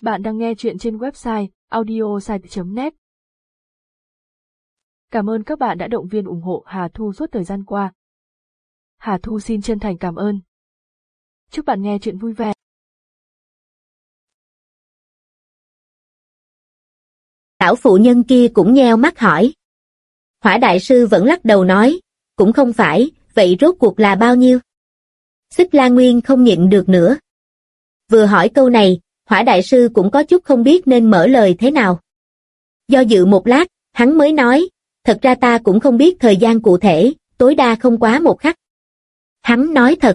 Bạn đang nghe chuyện trên website audiosite.net. Cảm ơn các bạn đã động viên ủng hộ Hà Thu suốt thời gian qua. Hà Thu xin chân thành cảm ơn. Chúc bạn nghe chuyện vui vẻ. Lão phụ nhân kia cũng nheo mắt hỏi. Hỏa đại sư vẫn lắc đầu nói, cũng không phải, vậy rốt cuộc là bao nhiêu? Xích La Nguyên không nhịn được nữa. Vừa hỏi câu này, Hỏa đại sư cũng có chút không biết nên mở lời thế nào. Do dự một lát, hắn mới nói, thật ra ta cũng không biết thời gian cụ thể, tối đa không quá một khắc. Hắn nói thật.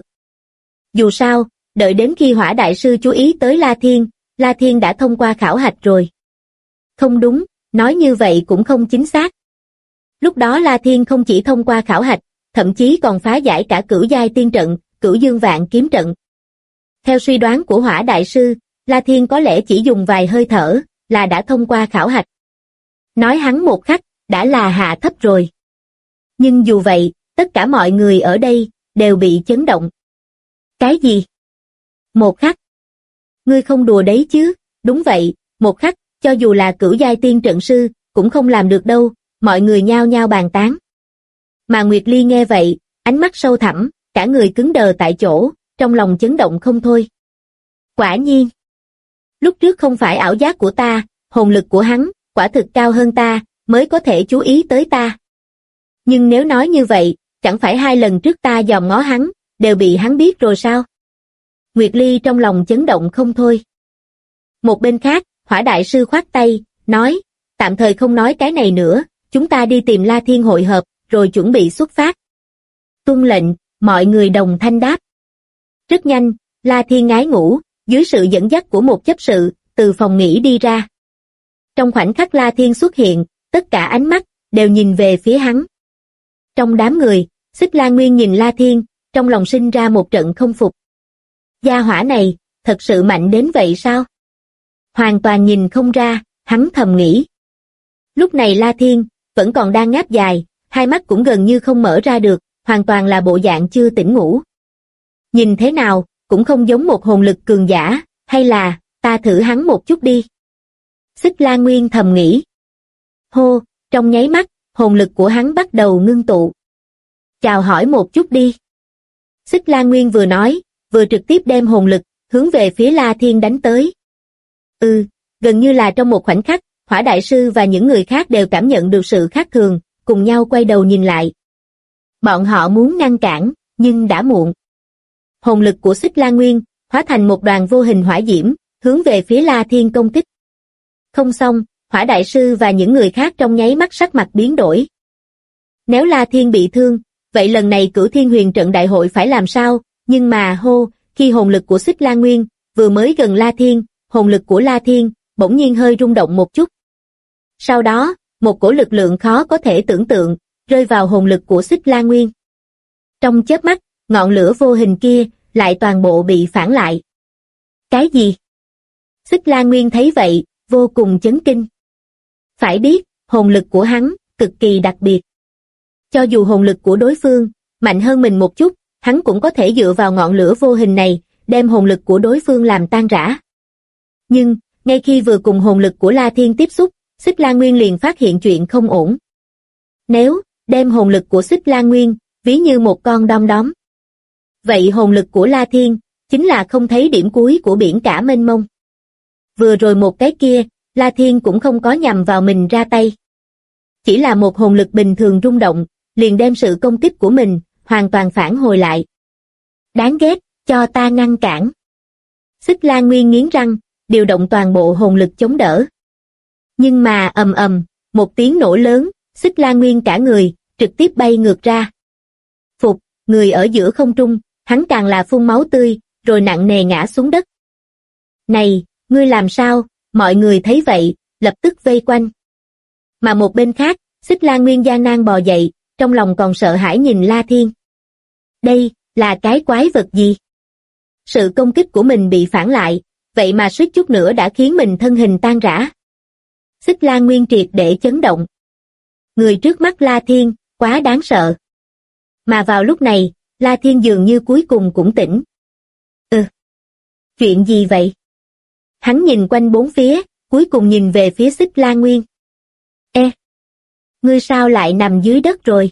Dù sao, đợi đến khi Hỏa đại sư chú ý tới La Thiên đã thông qua khảo hạch rồi. Không đúng, nói như vậy cũng không chính xác. Lúc đó La Thiên không chỉ thông qua khảo hạch, thậm chí còn phá giải cả cửu giai tiên trận, cửu dương vạn kiếm trận. Theo suy đoán của Hỏa đại sư, La Thiên có lẽ chỉ dùng vài hơi thở, là đã thông qua khảo hạch. Nói hắn một khắc, đã là hạ thấp rồi. Nhưng dù vậy, tất cả mọi người ở đây, đều bị chấn động. Cái gì? Một khắc? Ngươi không đùa đấy chứ? Đúng vậy, một khắc, cho dù là cửu giai tiên trận sư, cũng không làm được đâu, mọi người nhao nhao bàn tán. Mà Nguyệt Ly nghe vậy, ánh mắt sâu thẳm, cả người cứng đờ tại chỗ, trong lòng chấn động không thôi. Quả nhiên. Lúc trước không phải ảo giác của ta, hồn lực của hắn, quả thực cao hơn ta, mới có thể chú ý tới ta. Nhưng nếu nói như vậy, chẳng phải 2 lần trước ta dòm ngó hắn, đều bị hắn biết rồi sao? Nguyệt Ly trong lòng chấn động không thôi. Một bên khác, Hỏa đại sư khoát tay, nói, tạm thời không nói cái này nữa, chúng ta đi tìm La Thiên hội hợp, rồi chuẩn bị xuất phát. Tuân lệnh, mọi người đồng thanh đáp. Rất nhanh, La Thiên ngái ngủ, dưới sự dẫn dắt của một chấp sự, từ phòng nghỉ đi ra. Trong khoảnh khắc La Thiên xuất hiện, tất cả ánh mắt, đều nhìn về phía hắn. Trong đám người, Xích La Nguyên nhìn La Thiên, trong lòng sinh ra một trận không phục. Gia hỏa này, thật sự mạnh đến vậy sao? Hoàn toàn nhìn không ra, hắn thầm nghĩ. Lúc này La Thiên, vẫn còn đang ngáp dài, hai mắt cũng gần như không mở ra được, hoàn toàn là bộ dạng chưa tỉnh ngủ. Nhìn thế nào, cũng không giống một hồn lực cường giả, hay là, ta thử hắn một chút đi. Xích La Nguyên thầm nghĩ. Hô, trong nháy mắt, hồn lực của hắn bắt đầu ngưng tụ. Chào hỏi một chút đi. Xích La Nguyên vừa nói, vừa trực tiếp đem hồn lực, hướng về phía La Thiên đánh tới. Gần như là trong một khoảnh khắc, Hỏa đại sư và những người khác đều cảm nhận được sự khác thường, cùng nhau quay đầu nhìn lại. Bọn họ muốn ngăn cản, nhưng đã muộn. Hồn lực của Xích La Nguyên, hóa thành một đoàn vô hình hỏa diễm, hướng về phía La Thiên công kích. Không xong, Hỏa đại sư và những người khác trong nháy mắt sắc mặt biến đổi. Nếu La Thiên bị thương, vậy lần này Cửu Thiên Huyền trận đại hội phải làm sao? Nhưng mà khi hồn lực của Xích La Nguyên vừa mới gần La Thiên, hồn lực của La Thiên bỗng nhiên hơi rung động một chút. Sau đó, một cổ lực lượng khó có thể tưởng tượng rơi vào hồn lực của Xích La Nguyên. Trong chớp mắt, ngọn lửa vô hình kia lại toàn bộ bị phản lại. Cái gì? Xích La Nguyên thấy vậy, vô cùng chấn kinh. Phải biết, hồn lực của hắn cực kỳ đặc biệt. Cho dù hồn lực của đối phương mạnh hơn mình một chút, hắn cũng có thể dựa vào ngọn lửa vô hình này, đem hồn lực của đối phương làm tan rã. Nhưng, ngay khi vừa cùng hồn lực của La Thiên tiếp xúc, Xích La Nguyên liền phát hiện chuyện không ổn. Nếu đem hồn lực của Xích La Nguyên ví như một con đom đóm, vậy hồn lực của La Thiên chính là không thấy điểm cuối của biển cả mênh mông. Vừa rồi một cái kia, La Thiên cũng không có nhằm vào mình ra tay. Chỉ là một hồn lực bình thường rung động, liền đem sự công kích của mình hoàn toàn phản hồi lại. Đáng ghét, cho ta ngăn cản. Xích La Nguyên nghiến răng, điều động toàn bộ hồn lực chống đỡ. Nhưng mà một tiếng nổ lớn, Xích La Nguyên cả người trực tiếp bay ngược ra. Phục, người ở giữa không trung, hắn càng là phun máu tươi, rồi nặng nề ngã xuống đất. Này, ngươi làm sao? Mọi người thấy vậy, lập tức vây quanh. Mà một bên khác, Xích La Nguyên gian nan bò dậy, trong lòng còn sợ hãi nhìn La Thiên. Đây, là cái quái vật gì? Sự công kích của mình bị phản lại, vậy mà suýt chút nữa đã khiến mình thân hình tan rã. Xích La Nguyên triệt để chấn động. Người trước mắt La Thiên, quá đáng sợ. Mà vào lúc này, La Thiên dường như cuối cùng cũng tỉnh. Chuyện gì vậy? Hắn nhìn quanh bốn phía, cuối cùng nhìn về phía Xích La Nguyên. Ê! Ngươi sao lại nằm dưới đất rồi?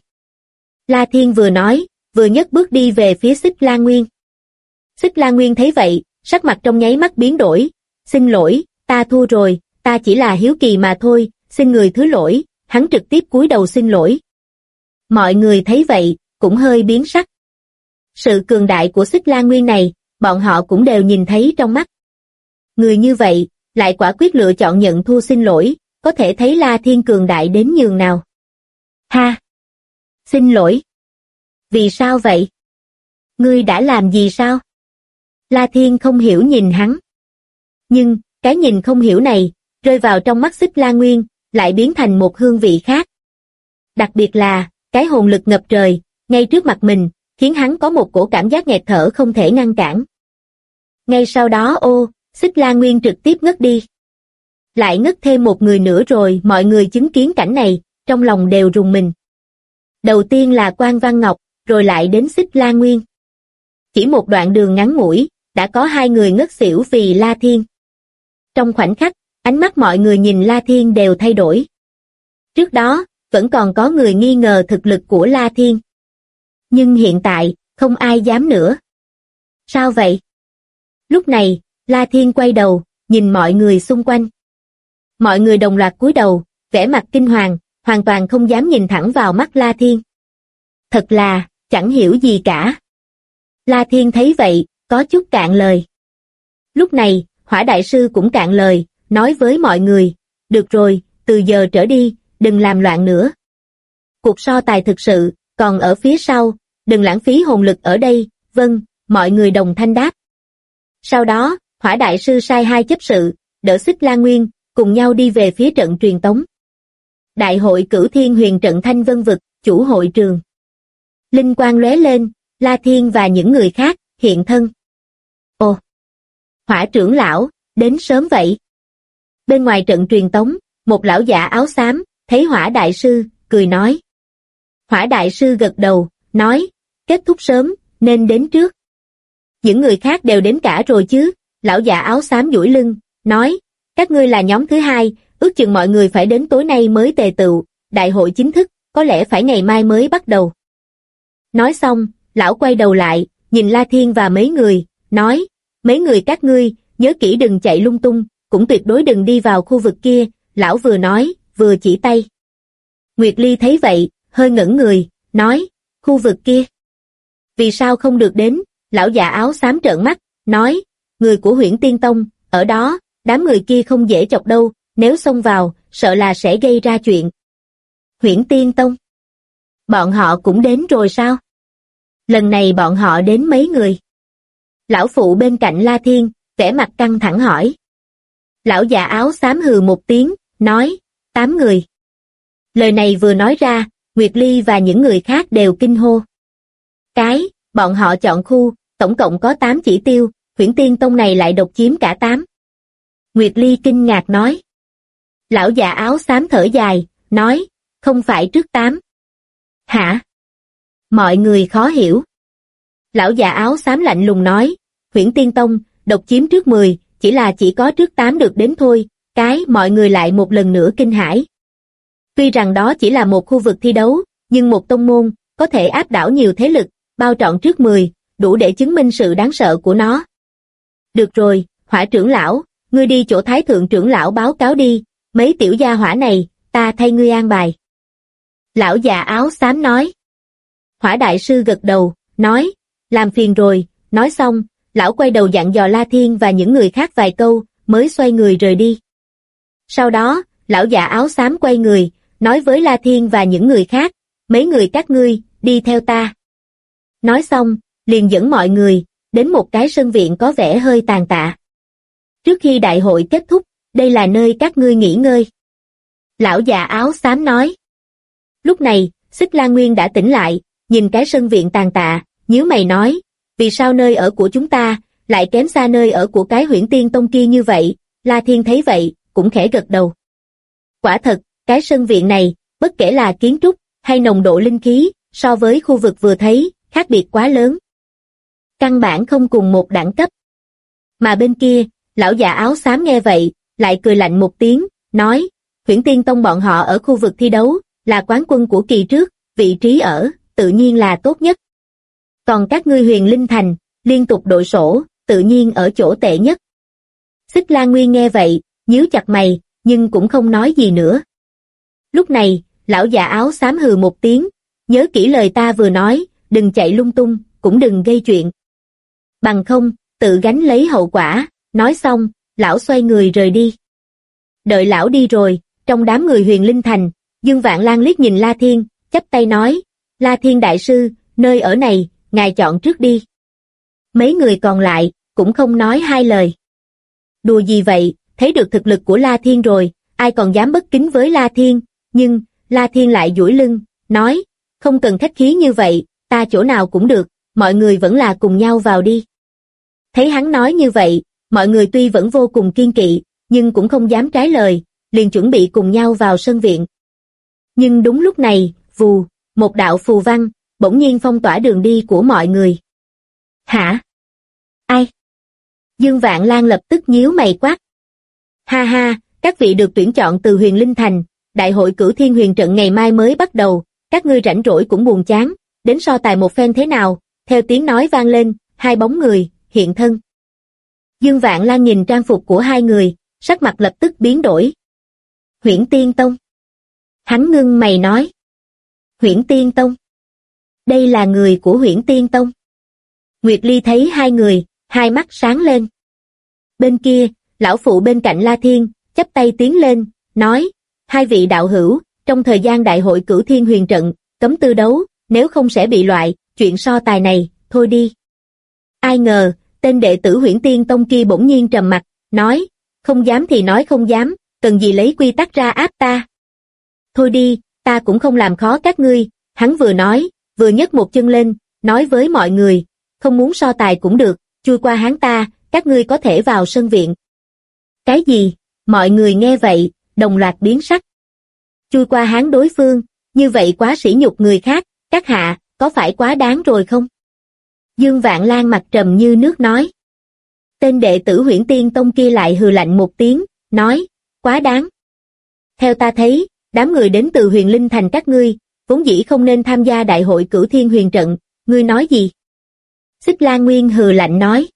La Thiên vừa nói, vừa nhấc bước đi về phía Xích La Nguyên. Xích La Nguyên thấy vậy, sắc mặt trong nháy mắt biến đổi. Xin lỗi, ta thua rồi, ta chỉ là hiếu kỳ mà thôi, xin người thứ lỗi. Hắn trực tiếp cúi đầu xin lỗi. Mọi người thấy vậy, cũng hơi biến sắc. Sự cường đại của Xích La Nguyên này, bọn họ cũng đều nhìn thấy trong mắt. Người như vậy, lại quả quyết lựa chọn nhận thua xin lỗi, có thể thấy La Thiên cường đại đến nhường nào. Ha! Xin lỗi. Vì sao vậy? Ngươi đã làm gì sao? La Thiên không hiểu nhìn hắn. Nhưng, cái nhìn không hiểu này, rơi vào trong mắt Xích La Nguyên, lại biến thành một hương vị khác. Đặc biệt là, cái hồn lực ngập trời, ngay trước mặt mình, khiến hắn có một cổ cảm giác nghẹt thở không thể ngăn cản. Ngay sau đó Xích La Nguyên trực tiếp ngất đi. Lại ngất thêm một người nữa rồi, mọi người chứng kiến cảnh này, trong lòng đều rùng mình. Đầu tiên là Quan Văn Ngọc, rồi lại đến Xích La Nguyên. Chỉ một đoạn đường ngắn ngủi, đã có hai người ngất xỉu vì La Thiên. Trong khoảnh khắc, ánh mắt mọi người nhìn La Thiên đều thay đổi. Trước đó, vẫn còn có người nghi ngờ thực lực của La Thiên. Nhưng hiện tại, không ai dám nữa. Sao vậy? Lúc này, La Thiên quay đầu, nhìn mọi người xung quanh. Mọi người đồng loạt cúi đầu, vẻ mặt kinh hoàng, hoàn toàn không dám nhìn thẳng vào mắt La Thiên. Thật là, chẳng hiểu gì cả. La Thiên thấy vậy, có chút cạn lời. Lúc này, Hỏa Đại Sư cũng cạn lời, nói với mọi người, được rồi, từ giờ trở đi, đừng làm loạn nữa. Cuộc so tài thực sự, còn ở phía sau, đừng lãng phí hồn lực ở đây, vâng, mọi người đồng thanh đáp. Sau đó, Hỏa Đại Sư sai hai chấp sự, đỡ Xích La Nguyên, cùng nhau đi về phía trận truyền tống. Đại hội Cửu Thiên Huyền Trận Thanh Vân Vực, chủ hội trường. Linh quang lóe lên, La Thiên và những người khác, hiện thân. Ồ! Hỏa trưởng lão, đến sớm vậy. Bên ngoài trận truyền tống, một lão giả áo xám, thấy Hỏa Đại Sư, cười nói. Hỏa Đại Sư gật đầu, nói, kết thúc sớm, nên đến trước. Những người khác đều đến cả rồi chứ, lão giả áo xám duỗi lưng, nói, các ngươi là nhóm thứ hai, ước chừng mọi người phải đến tối nay mới tề tựu, đại hội chính thức, có lẽ phải ngày mai mới bắt đầu. Nói xong, lão quay đầu lại, nhìn La Thiên và mấy người, nói, mấy người các ngươi, nhớ kỹ đừng chạy lung tung, cũng tuyệt đối đừng đi vào khu vực kia, lão vừa nói, vừa chỉ tay. Nguyệt Ly thấy vậy, hơi ngẩn người, nói, khu vực kia. Vì sao không được đến, lão già áo xám trợn mắt, nói, người của Huyễn Tiên Tông, ở đó, đám người kia không dễ chọc đâu, nếu xông vào, sợ là sẽ gây ra chuyện. Huyễn Tiên Tông? Bọn họ cũng đến rồi sao? Lần này bọn họ đến mấy người? Lão phụ bên cạnh La Thiên, vẻ mặt căng thẳng hỏi. Lão già áo xám hừ một tiếng, nói, 8 người. Lời này vừa nói ra, Nguyệt Ly và những người khác đều kinh hô. Bọn họ chọn khu, tổng cộng có 8 chỉ tiêu, Huyễn Tiên Tông này lại độc chiếm cả 8. Nguyệt Ly kinh ngạc nói. Lão già áo xám thở dài, nói, không phải trước 8. Hả? Mọi người khó hiểu. Lão già áo xám lạnh lùng nói, Huyễn Tiên Tông, độc chiếm trước 10, chỉ có trước 8 được đến thôi, mọi người lại một lần nữa kinh hãi. Tuy rằng đó chỉ là một khu vực thi đấu, nhưng một tông môn, có thể áp đảo nhiều thế lực, bao trọn trước 10, đủ để chứng minh sự đáng sợ của nó. Được rồi, Hỏa trưởng lão, ngươi đi chỗ Thái thượng trưởng lão báo cáo đi, mấy tiểu gia hỏa này, ta thay ngươi an bài. Lão già áo xám nói. Hỏa Đại Sư gật đầu, nói, làm phiền rồi, nói xong, lão quay đầu dặn dò La Thiên và những người khác vài câu, mới xoay người rời đi. Sau đó, lão già áo xám quay người, nói với La Thiên và những người khác, mấy người các ngươi, đi theo ta. Nói xong, liền dẫn mọi người, đến một cái sân viện có vẻ hơi tàn tạ. Trước khi đại hội kết thúc, đây là nơi các ngươi nghỉ ngơi. Lão già áo xám nói. Lúc này, Xích La Nguyên đã tỉnh lại, nhìn cái sân viện tàn tạ, nhíu mày nói, vì sao nơi ở của chúng ta, lại kém xa nơi ở của cái Huyễn Tiên Tông kia như vậy, La Thiên thấy vậy, cũng khẽ gật đầu. Quả thật, cái sân viện này, bất kể là kiến trúc, hay nồng độ linh khí, so với khu vực vừa thấy, khác biệt quá lớn. Căn bản không cùng một đẳng cấp. Mà bên kia, Lão già áo xám nghe vậy, lại cười lạnh một tiếng, nói, Huyễn Tiên Tông bọn họ ở khu vực thi đấu, là quán quân của kỳ trước, vị trí ở, tự nhiên là tốt nhất. Còn các ngươi Huyền Linh Thành, liên tục đội sổ, tự nhiên ở chỗ tệ nhất. Xích Lan Nguyên nghe vậy, nhíu chặt mày, nhưng cũng không nói gì nữa. Lúc này, lão già áo xám hừ một tiếng, nhớ kỹ lời ta vừa nói, đừng chạy lung tung, cũng đừng gây chuyện. Bằng không, tự gánh lấy hậu quả, nói xong, lão xoay người rời đi. Đợi lão đi rồi, trong đám người Huyền Linh Thành, Dương Vạn Lan liếc nhìn La Thiên, chắp tay nói, La Thiên đại sư, nơi ở này, ngài chọn trước đi. Mấy người còn lại, cũng không nói hai lời. Đùa gì vậy, thấy được thực lực của La Thiên rồi, ai còn dám bất kính với La Thiên, nhưng, La Thiên lại duỗi lưng, nói, không cần khách khí như vậy, ta chỗ nào cũng được, mọi người vẫn là cùng nhau vào đi. Thấy hắn nói như vậy, mọi người tuy vẫn vô cùng kiêng kỵ, nhưng cũng không dám trái lời, liền chuẩn bị cùng nhau vào sân viện. Nhưng đúng lúc này, vù, một đạo phù văn, bỗng nhiên phong tỏa đường đi của mọi người. Hả? Ai? Dương Vạn Lan lập tức nhíu mày quát. Ha ha, các vị được tuyển chọn từ Huyền Linh Thành, đại hội Cửu Thiên Huyền Trận ngày mai mới bắt đầu, các ngươi rảnh rỗi cũng buồn chán, đến so tài một phen thế nào? Theo tiếng nói vang lên, hai bóng người hiện thân. Dương Vạn Lan nhìn trang phục của hai người, sắc mặt lập tức biến đổi. Huyễn Tiên Tông. Hắn ngưng mày nói. Huyễn Tiên Tông. Đây là người của Huyễn Tiên Tông. Nguyệt Ly thấy hai người, hai mắt sáng lên. Bên kia, lão phụ bên cạnh La Thiên, chắp tay tiến lên, nói, hai vị đạo hữu, trong thời gian đại hội Cửu Thiên Huyền Trận, cấm tư đấu, nếu không sẽ bị loại, chuyện so tài này, thôi đi. Ai ngờ, tên đệ tử Huyễn Tiên Tông kia bỗng nhiên trầm mặt, nói, không dám thì nói không dám, cần gì lấy quy tắc ra áp ta. Thôi đi, ta cũng không làm khó các ngươi, hắn vừa nói, vừa nhấc một chân lên, nói với mọi người, không muốn so tài cũng được, chui qua hắn ta, các ngươi có thể vào sân viện. Cái gì? Mọi người nghe vậy, đồng loạt biến sắc. Chui qua hắn đối phương, như vậy quá sỉ nhục người khác, các hạ, có phải quá đáng rồi không? Dương Vạn Lan mặt trầm như nước nói. Tên đệ tử Huyễn Tiên Tông kia lại hừ lạnh một tiếng, nói, quá đáng. Theo ta thấy, đám người đến từ Huyền Linh Thành các ngươi, vốn dĩ không nên tham gia đại hội Cửu Thiên Huyền Trận, ngươi nói gì? Xích Lan Nguyên hừ lạnh nói.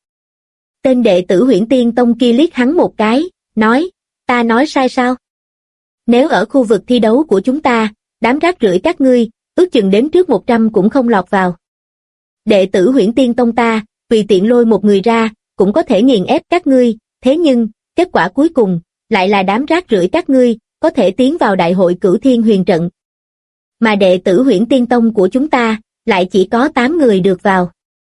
Tên đệ tử Huyễn Tiên Tông kia liếc hắn một cái, nói, ta nói sai sao? Nếu ở khu vực thi đấu của chúng ta, đám rác rưởi các ngươi, ước chừng đến trước 100 cũng không lọt vào. Đệ tử Huyễn Tiên Tông ta, tùy tiện lôi một người ra, cũng có thể nghiền ép các ngươi, thế nhưng, kết quả cuối cùng, lại là đám rác rưởi các ngươi, có thể tiến vào đại hội Cửu Thiên Huyền Trận. Mà đệ tử Huyễn Tiên Tông của chúng ta, lại chỉ có 8 người được vào.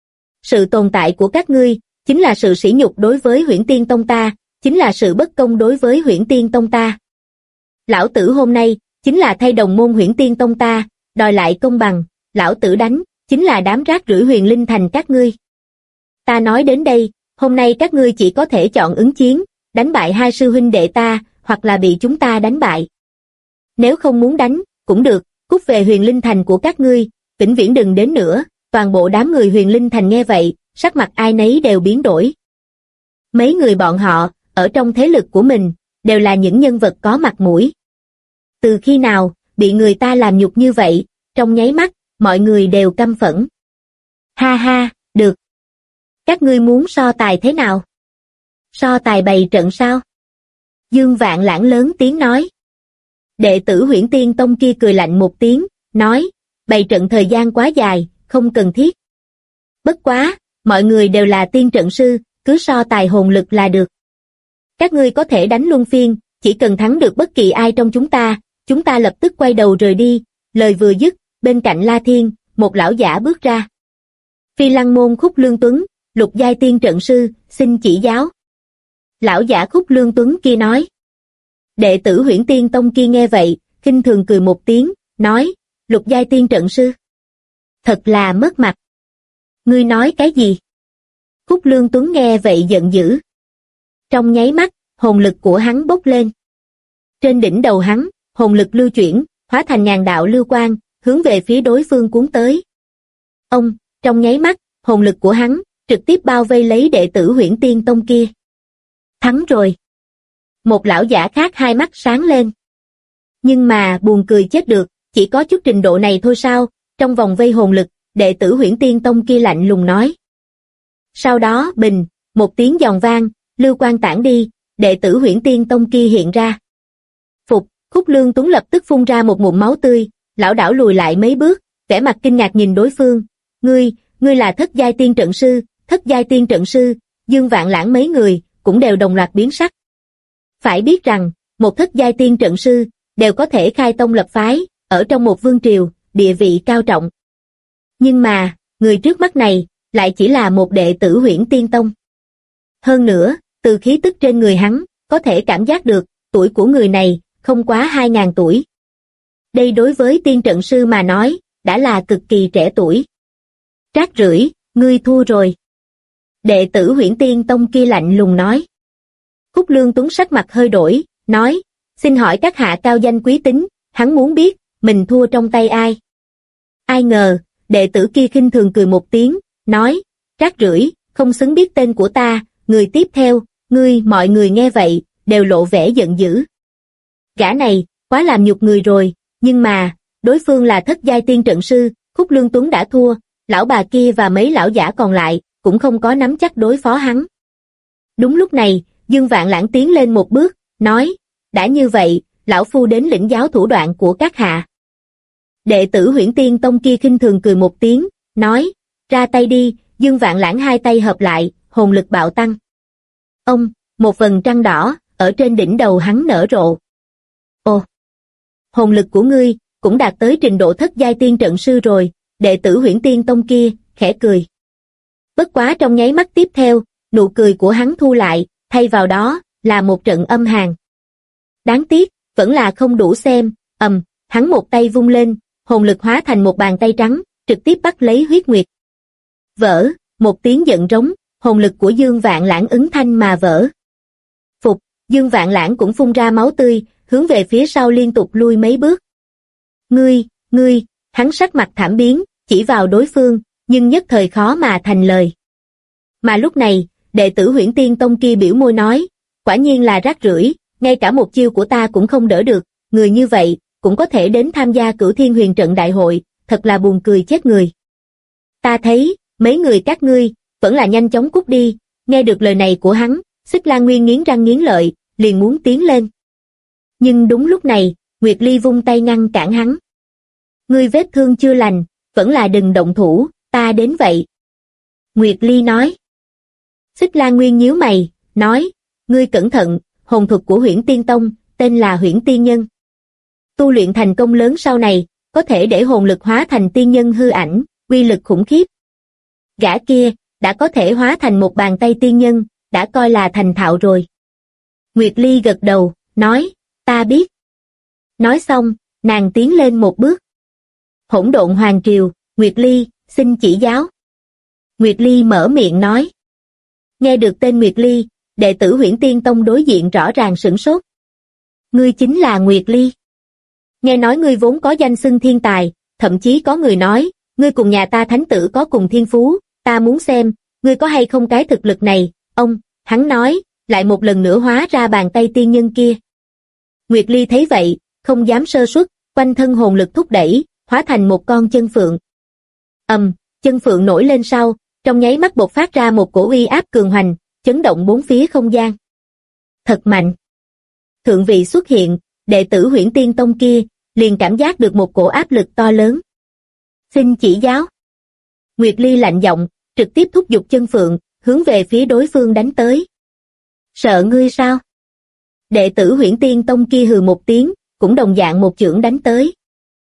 Sự tồn tại của các ngươi, chính là sự sỉ nhục đối với Huyễn Tiên Tông ta, chính là sự bất công đối với Huyễn Tiên Tông ta. Lão tử hôm nay, chính là thay đồng môn Huyễn Tiên Tông ta, đòi lại công bằng, lão tử đánh, chính là đám rác rưởi Huyền Linh Thành các ngươi. Ta nói đến đây, hôm nay các ngươi chỉ có thể chọn ứng chiến, đánh bại hai sư huynh đệ ta, hoặc là bị chúng ta đánh bại. Nếu không muốn đánh, cũng được, cút về Huyền Linh Thành của các ngươi, vĩnh viễn đừng đến nữa. Toàn bộ đám người Huyền Linh Thành nghe vậy, sắc mặt ai nấy đều biến đổi. Mấy người bọn họ, ở trong thế lực của mình, đều là những nhân vật có mặt mũi. Từ khi nào, bị người ta làm nhục như vậy, trong nháy mắt, mọi người đều căm phẫn. Ha ha, được. Các ngươi muốn so tài thế nào? So tài bày trận sao? Dương Vạn Lãng lớn tiếng nói. Đệ tử Huyễn Tiên Tông kia cười lạnh một tiếng, nói, bày trận thời gian quá dài, không cần thiết. Bất quá, mọi người đều là tiên trận sư, cứ so tài hồn lực là được. Các ngươi có thể đánh luân phiên, chỉ cần thắng được bất kỳ ai trong chúng ta lập tức quay đầu rời đi. Lời vừa dứt, bên cạnh La Thiên, một lão giả bước ra. Phi Lăng Môn Khúc Lương Tuấn, lục giai tiên trận sư, xin chỉ giáo. Lão giả Khúc Lương Tuấn kia nói. Đệ tử Huyễn Tiên Tông kia nghe vậy, khinh thường cười một tiếng, nói, lục giai tiên trận sư. Thật là mất mặt. Ngươi nói cái gì? Khúc Lương Tuấn nghe vậy giận dữ. Trong nháy mắt, hồn lực của hắn bốc lên. Trên đỉnh đầu hắn, hồn lực lưu chuyển, hóa thành ngàn đạo lưu quang, hướng về phía đối phương cuốn tới. Trong nháy mắt, hồn lực của hắn, trực tiếp bao vây lấy đệ tử Huyễn Tiên Tông kia. Thắng rồi. Một lão giả khác hai mắt sáng lên. Nhưng mà buồn cười chết được, chỉ có chút trình độ này thôi sao? Trong vòng vây hồn lực, đệ tử Huyễn Tiên Tông kia lạnh lùng nói. Sau đó bình, một tiếng giòn vang, lưu quang tản đi, đệ tử Huyễn Tiên Tông kia hiện ra. Phục, Khúc Lương Tuấn lập tức phun ra một ngụm máu tươi, lảo đảo lùi lại mấy bước, vẻ mặt kinh ngạc nhìn đối phương. Ngươi là thất giai tiên trận sư, thất giai tiên trận sư, Dương Vạn Lãng mấy người, cũng đều đồng loạt biến sắc. Phải biết rằng, một thất giai tiên trận sư, đều có thể khai tông lập phái, ở trong một vương triều, địa vị cao trọng. Nhưng mà, người trước mắt này, lại chỉ là một đệ tử Huyễn Tiên Tông. Hơn nữa, từ khí tức trên người hắn, có thể cảm giác được, tuổi của người này, không quá 2000 tuổi. Đây đối với tiên trận sư mà nói, đã là cực kỳ trẻ tuổi. Rác rưởi, ngươi thua rồi. Đệ tử Huyễn Tiên Tông kia lạnh lùng nói. Khúc Lương Tuấn sắc mặt hơi đổi, nói, xin hỏi các hạ cao danh quý tính, hắn muốn biết, mình thua trong tay ai. Ai ngờ, đệ tử kia khinh thường cười một tiếng, nói, rác rưởi, không xứng biết tên của ta, người tiếp theo, mọi người nghe vậy, đều lộ vẻ giận dữ. Gã này, quá làm nhục người rồi, nhưng mà, đối phương là thất giai tiên trận sư, Khúc Lương Tuấn đã thua, lão bà kia và mấy lão giả còn lại, cũng không có nắm chắc đối phó hắn. Đúng lúc này, Dương Vạn Lãng tiến lên một bước, nói, đã như vậy, lão phu đến lĩnh giáo thủ đoạn của các hạ. Đệ tử Huyễn Tiên Tông kia khinh thường cười một tiếng, nói, ra tay đi. Dương Vạn Lãng hai tay hợp lại, hồn lực bạo tăng. Ông, một vầng trăng đỏ, ở trên đỉnh đầu hắn nở rộ. Ồ, hồn lực của ngươi, cũng đạt tới trình độ thất giai tiên trận sư rồi, đệ tử Huyễn Tiên Tông kia, khẽ cười. Bất quá trong nháy mắt tiếp theo, nụ cười của hắn thu lại, thay vào đó, là một trận âm hàn. Đáng tiếc, vẫn là không đủ xem, hắn một tay vung lên, hồn lực hóa thành một bàn tay trắng, trực tiếp bắt lấy huyết nguyệt. Vỡ, một tiếng giận rống, hồn lực của Dương Vạn Lãng ứng thanh mà vỡ. Phục, Dương Vạn Lãng cũng phun ra máu tươi, hướng về phía sau liên tục lui mấy bước. Ngươi, hắn sắc mặt thảm biến, chỉ vào đối phương, nhưng nhất thời khó mà thành lời. Mà lúc này, đệ tử Huyễn Tiên Tông kia biểu môi nói, quả nhiên là rác rưởi, ngay cả một chiêu của ta cũng không đỡ được, người như vậy, cũng có thể đến tham gia Cửu Thiên Huyền Trận Đại hội, thật là buồn cười chết người. Ta thấy, mấy người các ngươi, vẫn là nhanh chóng cút đi. Nghe được lời này của hắn, Xích Lan Nguyên nghiến răng nghiến lợi, liền muốn tiến lên. Nhưng đúng lúc này, Nguyệt Ly vung tay ngăn cản hắn. Ngươi vết thương chưa lành, vẫn là đừng động thủ, ta đến vậy. Nguyệt Ly nói. Xích Lan Nguyên nhíu mày, nói, ngươi cẩn thận, hồn thuật của Huyễn Tiên Tông, tên là Huyễn Tiên Nhân. Tu luyện thành công lớn sau này, có thể để hồn lực hóa thành tiên nhân hư ảnh, uy lực khủng khiếp. Gã kia, đã có thể hóa thành một bàn tay tiên nhân, đã coi là thành thạo rồi. Nguyệt Ly gật đầu, nói, ta biết. Nói xong, nàng tiến lên một bước. Hỗn độn hoàng triều, Nguyệt Ly, xin chỉ giáo. Nguyệt Ly mở miệng nói. Nghe được tên Nguyệt Ly, đệ tử Huyễn Tiên Tông đối diện rõ ràng sửng sốt. Ngươi chính là Nguyệt Ly. Nghe nói ngươi vốn có danh xưng thiên tài, thậm chí có người nói, ngươi cùng nhà ta thánh tử có cùng thiên phú, ta muốn xem, ngươi có hay không cái thực lực này. Hắn nói, lại một lần nữa hóa ra bàn tay tiên nhân kia. Nguyệt Ly thấy vậy, không dám sơ suất, quanh thân hồn lực thúc đẩy, hóa thành một con chân phượng. Chân phượng nổi lên sau, trong nháy mắt bộc phát ra một cổ uy áp cường hoành, chấn động bốn phía không gian. Thật mạnh. Thượng vị xuất hiện, đệ tử Huyễn Tiên Tông kia, liền cảm giác được một cổ áp lực to lớn. Xin chỉ giáo. Nguyệt Ly lạnh giọng, trực tiếp thúc giục chân phượng, hướng về phía đối phương đánh tới. Sợ ngươi sao? Đệ tử Huyễn Tiên Tông kia hừ một tiếng, cũng đồng dạng một chưởng đánh tới.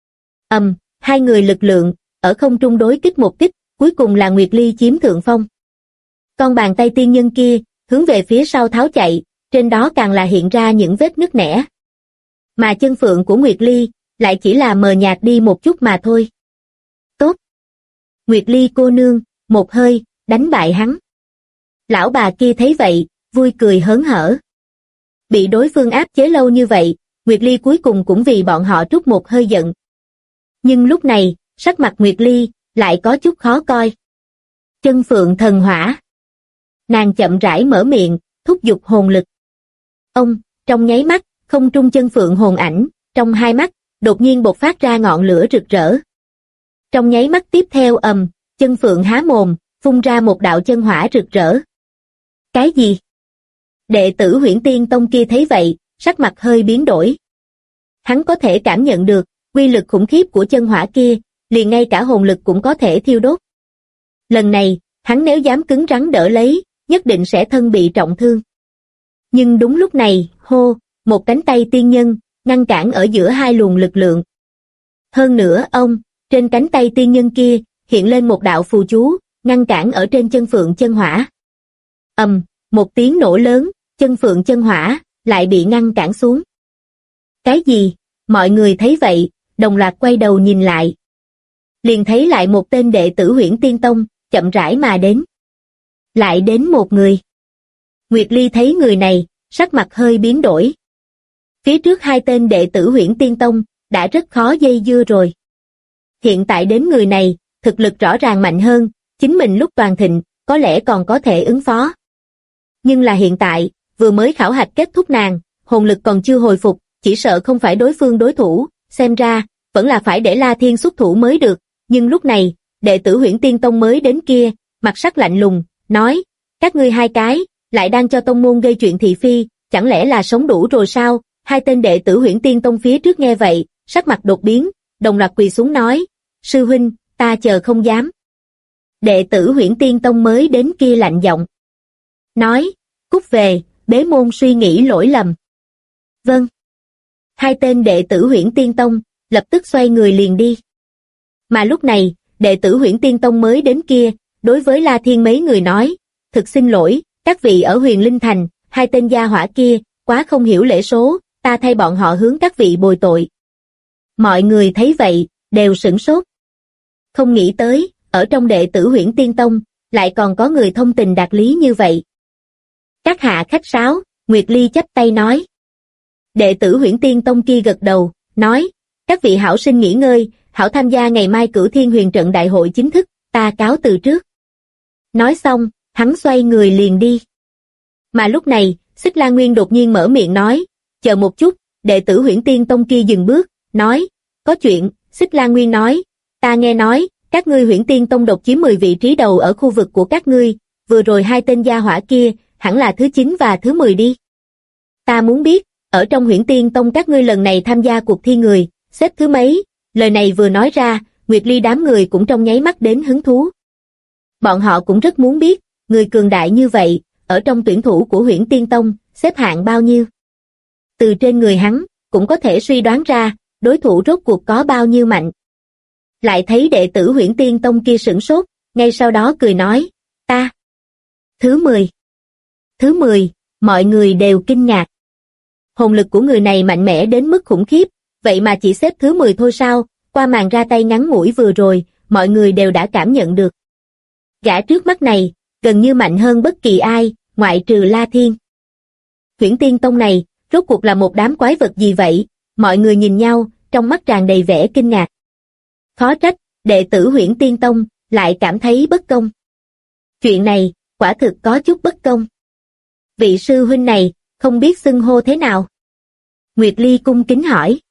Hai người lực lượng, ở không trung đối kích một kích, cuối cùng là Nguyệt Ly chiếm thượng phong. Con bàn tay tiên nhân kia, hướng về phía sau tháo chạy, trên đó càng là hiện ra những vết nứt nẻ. Mà chân phượng của Nguyệt Ly, lại chỉ là mờ nhạt đi một chút mà thôi. Tốt! Nguyệt Ly cô nương, một hơi, đánh bại hắn. Lão bà kia thấy vậy, vui cười hớn hở. Bị đối phương áp chế lâu như vậy, Nguyệt Ly cuối cùng cũng vì bọn họ trút một hơi giận. Nhưng lúc này, sắc mặt Nguyệt Ly, lại có chút khó coi. Chân phượng thần hỏa. Nàng chậm rãi mở miệng, thúc giục hồn lực. Trong nháy mắt, không trung chân phượng hồn ảnh, trong hai mắt, đột nhiên bộc phát ra ngọn lửa rực rỡ. Trong nháy mắt tiếp theo chân phượng há mồm, phun ra một đạo chân hỏa rực rỡ. Cái gì? Đệ tử Huyễn Tiên Tông kia thấy vậy, sắc mặt hơi biến đổi. Hắn có thể cảm nhận được, uy lực khủng khiếp của chân hỏa kia, liền ngay cả hồn lực cũng có thể thiêu đốt. Lần này, hắn nếu dám cứng rắn đỡ lấy, nhất định sẽ thân bị trọng thương. Nhưng đúng lúc này, một cánh tay tiên nhân, ngăn cản ở giữa hai luồng lực lượng. Hơn nữa trên cánh tay tiên nhân kia, hiện lên một đạo phù chú, ngăn cản ở trên chân phượng chân hỏa. Một tiếng nổ lớn, chân phượng chân hỏa, lại bị ngăn cản xuống. Cái gì? Mọi người thấy vậy, đồng loạt quay đầu nhìn lại. Liền thấy lại một tên đệ tử Huyễn Tiên Tông, chậm rãi mà đến. Lại đến một người. Nguyệt Ly thấy người này, sắc mặt hơi biến đổi. Phía trước hai tên đệ tử Huyễn Tiên Tông, đã rất khó dây dưa rồi. Hiện tại đến người này, thực lực rõ ràng mạnh hơn, chính mình lúc toàn thịnh, có lẽ còn có thể ứng phó. Nhưng là hiện tại, vừa mới khảo hạch kết thúc nàng, hồn lực còn chưa hồi phục, chỉ sợ không phải đối phương đối thủ, xem ra, vẫn là phải để La Thiên xuất thủ mới được. Nhưng lúc này, đệ tử Huyễn Tiên Tông mới đến kia, mặt sắc lạnh lùng, nói, các ngươi hai cái, lại đang cho tông môn gây chuyện thị phi, chẳng lẽ là sống đủ rồi sao? Hai tên đệ tử Huyễn Tiên Tông phía trước nghe vậy, sắc mặt đột biến, đồng loạt quỳ xuống nói, sư huynh, ta chờ không dám. Đệ tử Huyễn Tiên Tông mới đến kia lạnh giọng, nói, cút về, bế môn suy nghĩ lỗi lầm. Vâng. Hai tên đệ tử Huyễn Tiên Tông, lập tức xoay người liền đi. Mà lúc này, đệ tử Huyễn Tiên Tông mới đến kia, đối với La Thiên mấy người nói, thực xin lỗi, các vị ở Huyền Linh Thành, hai tên gia hỏa kia, quá không hiểu lễ số, ta thay bọn họ hướng các vị bồi tội. Mọi người thấy vậy, đều sửng sốt. Không nghĩ tới, ở trong đệ tử Huyễn Tiên Tông, lại còn có người thông tình đạt lý như vậy. Các hạ khách sáo, Nguyệt Ly chắp tay nói. Đệ tử Huyễn Tiên Tông kia gật đầu, nói, các vị hảo sinh nghỉ ngơi, hảo tham gia ngày mai Cửu Thiên Huyền Trận đại hội chính thức, ta cáo từ trước. Nói xong, hắn xoay người liền đi. Mà lúc này, Xích La Nguyên đột nhiên mở miệng nói, chờ một chút, đệ tử Huyễn Tiên Tông kia dừng bước, nói, có chuyện. Xích La Nguyên nói, ta nghe nói, các ngươi Huyễn Tiên Tông độc chiếm 10 vị trí đầu ở khu vực của các ngươi, vừa rồi hai tên gia hỏa kia, hẳn là thứ 9 và thứ 10 đi. Ta muốn biết, ở trong Huyễn Tiên Tông các ngươi lần này tham gia cuộc thi người, xếp thứ mấy? Lời này vừa nói ra, Nguyệt Ly đám người cũng trong nháy mắt đến hứng thú. Bọn họ cũng rất muốn biết, người cường đại như vậy, ở trong tuyển thủ của Huyễn Tiên Tông, xếp hạng bao nhiêu? Từ trên người hắn, cũng có thể suy đoán ra, đối thủ rốt cuộc có bao nhiêu mạnh. Lại thấy đệ tử Huyễn Tiên Tông kia sửng sốt, ngay sau đó cười nói, ta. Thứ 10. Thứ 10, mọi người đều kinh ngạc. Hồn lực của người này mạnh mẽ đến mức khủng khiếp, vậy mà chỉ xếp thứ 10 thôi sao? Qua màn ra tay ngắn ngủi vừa rồi, mọi người đều đã cảm nhận được. Gã trước mắt này, gần như mạnh hơn bất kỳ ai, ngoại trừ La Thiên. Huyễn Tiên Tông này, rốt cuộc là một đám quái vật gì vậy? Mọi người nhìn nhau, trong mắt tràn đầy vẻ kinh ngạc. Khó trách, đệ tử Huyễn Tiên Tông, lại cảm thấy bất công. Chuyện này, quả thực có chút bất công. Vị sư huynh này, không biết xưng hô thế nào? Nguyệt Ly cung kính hỏi.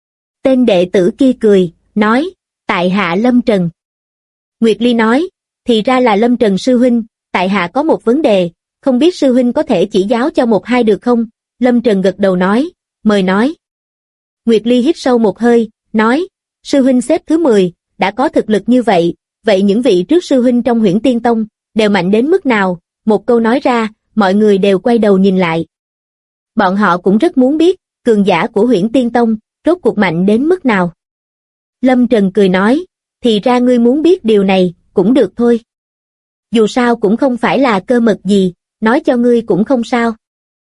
Tên đệ tử kia cười, nói, tại hạ Lâm Trần. Nguyệt Ly nói, thì ra là Lâm Trần sư huynh, tại hạ có một vấn đề, không biết sư huynh có thể chỉ giáo cho một hai được không? Lâm Trần gật đầu nói, mời nói. Nguyệt Ly hít sâu một hơi, nói, sư huynh xếp thứ 10, đã có thực lực như vậy, vậy những vị trước sư huynh trong Huyễn Tiên Tông, đều mạnh đến mức nào? Một câu nói ra, mọi người đều quay đầu nhìn lại. Bọn họ cũng rất muốn biết, cường giả của Huyễn Tiên Tông, rốt cuộc mạnh đến mức nào. Lâm Trần cười nói, thì ra ngươi muốn biết điều này, cũng được thôi. Dù sao cũng không phải là cơ mật gì, nói cho ngươi cũng không sao.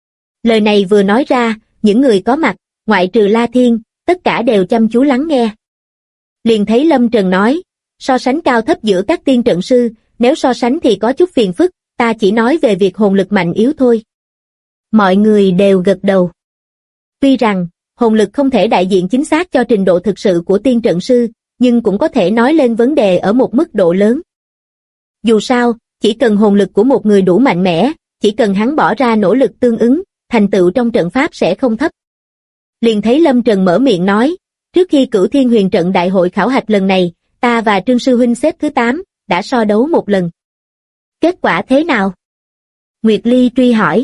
Lời này vừa nói ra, những người có mặt, ngoại trừ La Thiên, tất cả đều chăm chú lắng nghe. Liền thấy Lâm Trần nói, so sánh cao thấp giữa các tiên trận sư, nếu so sánh thì có chút phiền phức, ta chỉ nói về việc hồn lực mạnh yếu thôi. Mọi người đều gật đầu. Tuy rằng, hồn lực không thể đại diện chính xác cho trình độ thực sự của tiên trận sư, nhưng cũng có thể nói lên vấn đề ở một mức độ lớn. Dù sao, chỉ cần hồn lực của một người đủ mạnh mẽ, chỉ cần hắn bỏ ra nỗ lực tương ứng, thành tựu trong trận pháp sẽ không thấp. Liền thấy Lâm Trần mở miệng nói, trước khi Cửu Thiên Huyền Trận Đại hội khảo hạch lần này, ta và Trương Sư Huynh xếp thứ 8, đã so đấu một lần. Kết quả thế nào? Nguyệt Ly truy hỏi.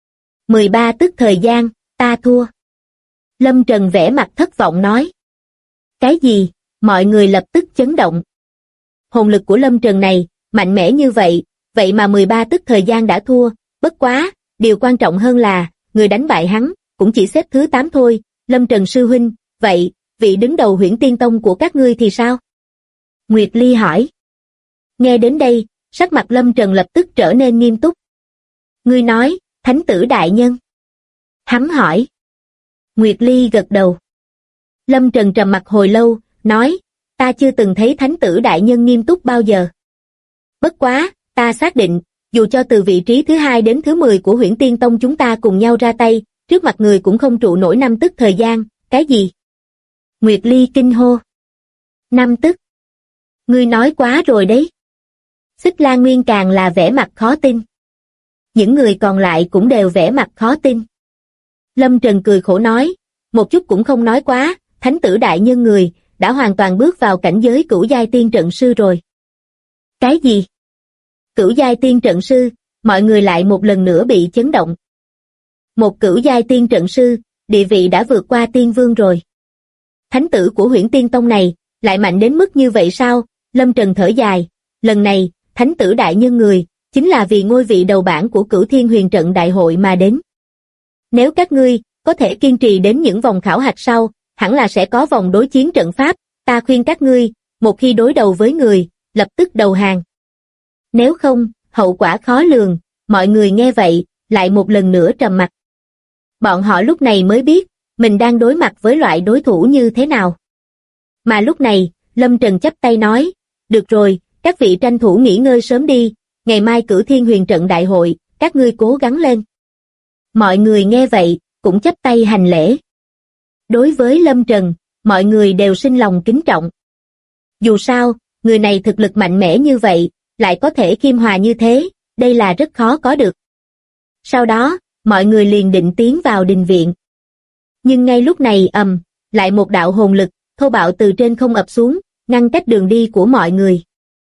13 tức thời gian, ta thua. Lâm Trần vẻ mặt thất vọng nói. Cái gì? Mọi người lập tức chấn động. Hồn lực của Lâm Trần này, mạnh mẽ như vậy, vậy mà 13 tức thời gian đã thua, bất quá, điều quan trọng hơn là, người đánh bại hắn, cũng chỉ xếp thứ 8 thôi. Lâm Trần Sư Huynh, vậy, vị đứng đầu Huyễn Tiên Tông của các ngươi thì sao? Nguyệt Ly hỏi. Nghe đến đây, sắc mặt Lâm Trần lập tức trở nên nghiêm túc. Ngươi nói, Thánh tử đại nhân. Hắn hỏi. Nguyệt Ly gật đầu. Lâm Trần trầm mặt hồi lâu, nói, ta chưa từng thấy Thánh tử đại nhân nghiêm túc bao giờ. Bất quá, ta xác định, dù cho từ vị trí thứ 2 đến thứ 10 của Huyễn Tiên Tông chúng ta cùng nhau ra tay, trước mặt người cũng không trụ nổi 5 tức thời gian. Cái gì? Nguyệt Ly kinh hô. 5 tức. Ngươi nói quá rồi đấy. Xích La Nguyên càng là vẻ mặt khó tin. Những người còn lại cũng đều vẻ mặt khó tin. Lâm Trần cười khổ nói, một chút cũng không nói quá, Thánh tử đại nhân người, đã hoàn toàn bước vào cảnh giới cửu giai tiên trận sư rồi. Cái gì? Cửu giai tiên trận sư, mọi người lại một lần nữa bị chấn động. Một cửu giai tiên trận sư, địa vị đã vượt qua tiên vương rồi. Thánh tử của Huyễn Tiên Tông này, lại mạnh đến mức như vậy sao? Lâm Trần thở dài, lần này, Thánh tử đại nhân người, chính là vì ngôi vị đầu bảng của Cửu Thiên Huyền Trận Đại hội mà đến. Nếu các ngươi, có thể kiên trì đến những vòng khảo hạch sau, hẳn là sẽ có vòng đối chiến trận pháp, ta khuyên các ngươi, một khi đối đầu với người, lập tức đầu hàng. Nếu không, hậu quả khó lường, mọi người nghe vậy, lại một lần nữa trầm mặc. Bọn họ lúc này mới biết, mình đang đối mặt với loại đối thủ như thế nào. Mà lúc này, Lâm Trần chắp tay nói, được rồi, các vị tranh thủ nghỉ ngơi sớm đi, ngày mai Cửu Thiên Huyền Trận Đại hội, các ngươi cố gắng lên. Mọi người nghe vậy, cũng chắp tay hành lễ. Đối với Lâm Trần, mọi người đều sinh lòng kính trọng. Dù sao, người này thực lực mạnh mẽ như vậy, lại có thể khiêm hòa như thế, đây là rất khó có được. Sau đó, mọi người liền định tiến vào đình viện. Nhưng ngay lúc này lại một đạo hồn lực, thô bạo từ trên không ập xuống, ngăn cách đường đi của mọi người.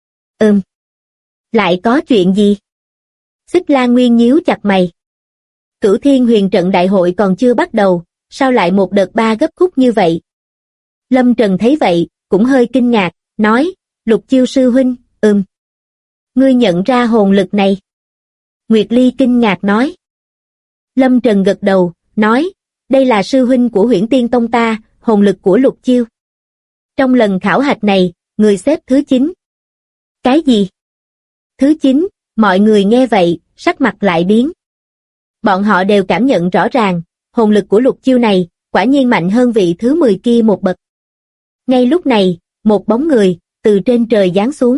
Lại có chuyện gì? Xích La Nguyên nhíu chặt mày. Cửu Thiên Huyền Trận Đại hội còn chưa bắt đầu, sao lại một đợt 3 gấp khúc như vậy? Lâm Trần thấy vậy, cũng hơi kinh ngạc, nói, Lục Chiêu sư huynh, ngươi nhận ra hồn lực này? Nguyệt Ly kinh ngạc nói. Lâm Trần gật đầu, nói, đây là sư huynh của Huyễn Tiên Tông ta, hồn lực của Lục Chiêu. Trong lần khảo hạch này, người xếp thứ 9. Cái gì? Thứ 9, mọi người nghe vậy, sắc mặt lại biến. Bọn họ đều cảm nhận rõ ràng, hồn lực của Lục Chiêu này, quả nhiên mạnh hơn vị thứ 10 kia một bậc. Ngay lúc này, một bóng người, từ trên trời giáng xuống.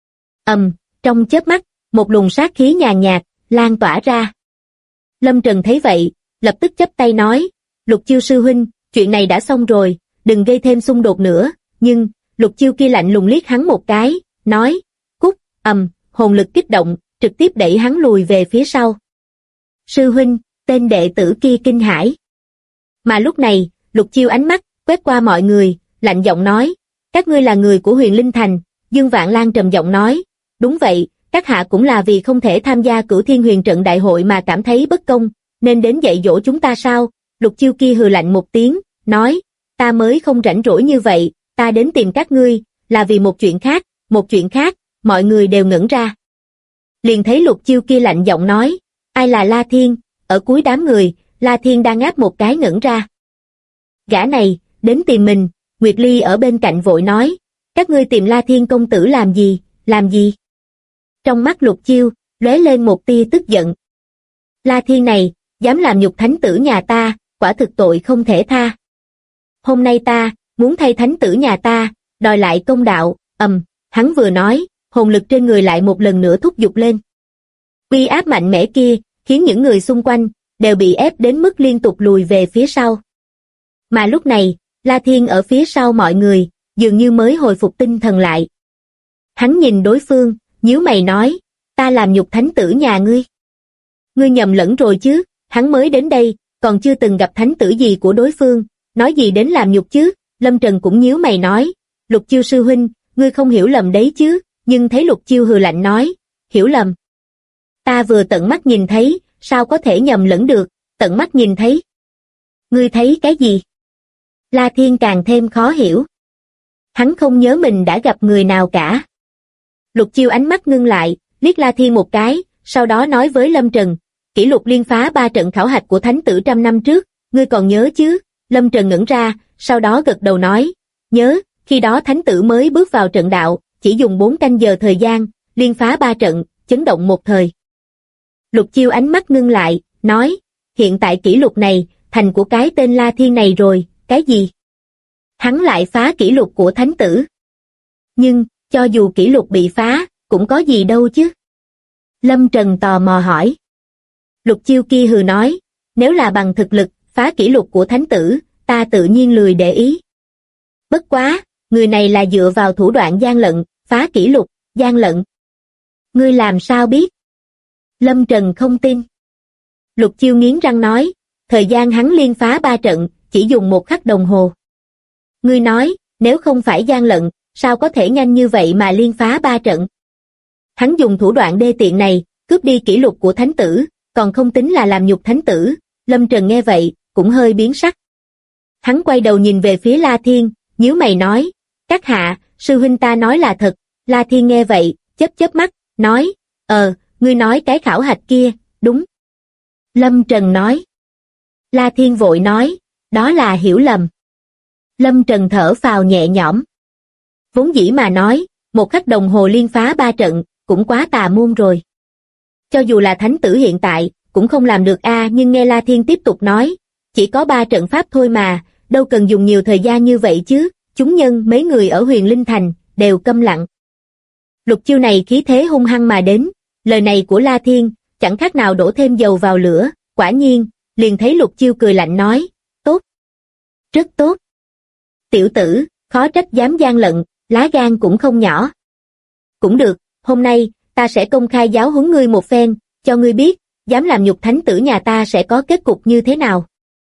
Trong chớp mắt, một luồng sát khí nhàn nhạt, lan tỏa ra. Lâm Trần thấy vậy, lập tức chắp tay nói, Lục Chiêu sư huynh, chuyện này đã xong rồi, đừng gây thêm xung đột nữa, nhưng, Lục Chiêu kia lạnh lùng liếc hắn một cái, nói, cút, hồn lực kích động, trực tiếp đẩy hắn lùi về phía sau. Sư huynh, tên đệ tử kia kinh hãi. Mà lúc này, Lục Chiêu ánh mắt, quét qua mọi người, lạnh giọng nói, các ngươi là người của Huyền Linh Thành. Dương Vạn Lan trầm giọng nói, đúng vậy, các hạ cũng là vì không thể tham gia Cửu Thiên Huyền Trận Đại hội mà cảm thấy bất công, nên đến dạy dỗ chúng ta sao? Lục Chiêu kia hừ lạnh một tiếng, nói, ta mới không rảnh rỗi như vậy, ta đến tìm các ngươi, là vì một chuyện khác, mọi người đều ngẩn ra. Liền thấy Lục Chiêu kia lạnh giọng nói, ai là La Thiên? Ở cuối đám người, La Thiên đang ngáp một cái ngẩn ra. Gã này, đến tìm mình. Nguyệt Ly ở bên cạnh vội nói, các ngươi tìm La Thiên công tử làm gì? Trong mắt Lục Chiêu, lóe lên một tia tức giận. La Thiên này, dám làm nhục thánh tử nhà ta, quả thực tội không thể tha. Hôm nay ta, muốn thay thánh tử nhà ta, đòi lại công đạo, hắn vừa nói, hồn lực trên người lại một lần nữa thúc giục lên. Uy áp mạnh mẽ kia, khiến những người xung quanh, đều bị ép đến mức liên tục lùi về phía sau. Mà lúc này, La Thiên ở phía sau mọi người, dường như mới hồi phục tinh thần lại. Hắn nhìn đối phương, nhíu mày nói, ta làm nhục thánh tử nhà ngươi. Ngươi nhầm lẫn rồi chứ, hắn mới đến đây, còn chưa từng gặp thánh tử gì của đối phương, nói gì đến làm nhục chứ. Lâm Trần cũng nhíu mày nói, Lục Chiêu sư huynh, ngươi không hiểu lầm đấy chứ, nhưng thấy Lục Chiêu hừ lạnh nói, hiểu lầm. Ta vừa tận mắt nhìn thấy, sao có thể nhầm lẫn được, tận mắt nhìn thấy. Ngươi thấy cái gì? La Thiên càng thêm khó hiểu. Hắn không nhớ mình đã gặp người nào cả. Lục Chiêu ánh mắt ngưng lại, liếc La Thiên một cái, sau đó nói với Lâm Trần, kỷ lục liên phá 3 trận khảo hạch của thánh tử 100 năm trước, ngươi còn nhớ chứ? Lâm Trần ngẩn ra, sau đó gật đầu nói, nhớ, khi đó thánh tử mới bước vào trận đạo, chỉ dùng 4 canh giờ thời gian, liên phá 3 trận, chấn động một thời. Lục Chiêu ánh mắt ngưng lại, nói, hiện tại kỷ lục này, thành của cái tên La Thiên này rồi, cái gì? Hắn lại phá kỷ lục của thánh tử. Nhưng, cho dù kỷ lục bị phá, cũng có gì đâu chứ? Lâm Trần tò mò hỏi. Lục Chiêu kia hừ nói, nếu là bằng thực lực, phá kỷ lục của thánh tử, ta tự nhiên lười để ý. Bất quá, người này là dựa vào thủ đoạn gian lận, phá kỷ lục, gian lận. Ngươi làm sao biết? Lâm Trần không tin. Lục Chiêu nghiến răng nói, thời gian hắn liên phá 3 trận, chỉ dùng 1 khắc đồng hồ. Ngươi nói, nếu không phải gian lận, sao có thể nhanh như vậy mà liên phá 3 trận? Hắn dùng thủ đoạn đê tiện này, cướp đi kỷ lục của thánh tử, còn không tính là làm nhục thánh tử. Lâm Trần nghe vậy, cũng hơi biến sắc. Hắn quay đầu nhìn về phía La Thiên, nhíu mày nói, các hạ, sư huynh ta nói là thật. La Thiên nghe vậy, chớp chớp mắt, nói, ngươi nói cái khảo hạch kia, đúng. Lâm Trần nói. La Thiên vội nói, đó là hiểu lầm. Lâm Trần thở phào nhẹ nhõm. Vốn dĩ mà nói, 1 khắc đồng hồ liên phá 3 trận, cũng quá tà môn rồi. Cho dù là thánh tử hiện tại, cũng không làm được nhưng nghe La Thiên tiếp tục nói, chỉ có 3 trận pháp thôi mà, đâu cần dùng nhiều thời gian như vậy chứ. Chúng nhân mấy người ở Huyền Linh Thành, đều câm lặng. Lục Chiêu này khí thế hung hăng mà đến, lời này của La Thiên, chẳng khác nào đổ thêm dầu vào lửa, quả nhiên, liền thấy Lục Chiêu cười lạnh nói, tốt, rất tốt. Tiểu tử, khó trách dám gian lận, lá gan cũng không nhỏ. Cũng được, hôm nay, ta sẽ công khai giáo huấn ngươi một phen, cho ngươi biết, dám làm nhục thánh tử nhà ta sẽ có kết cục như thế nào.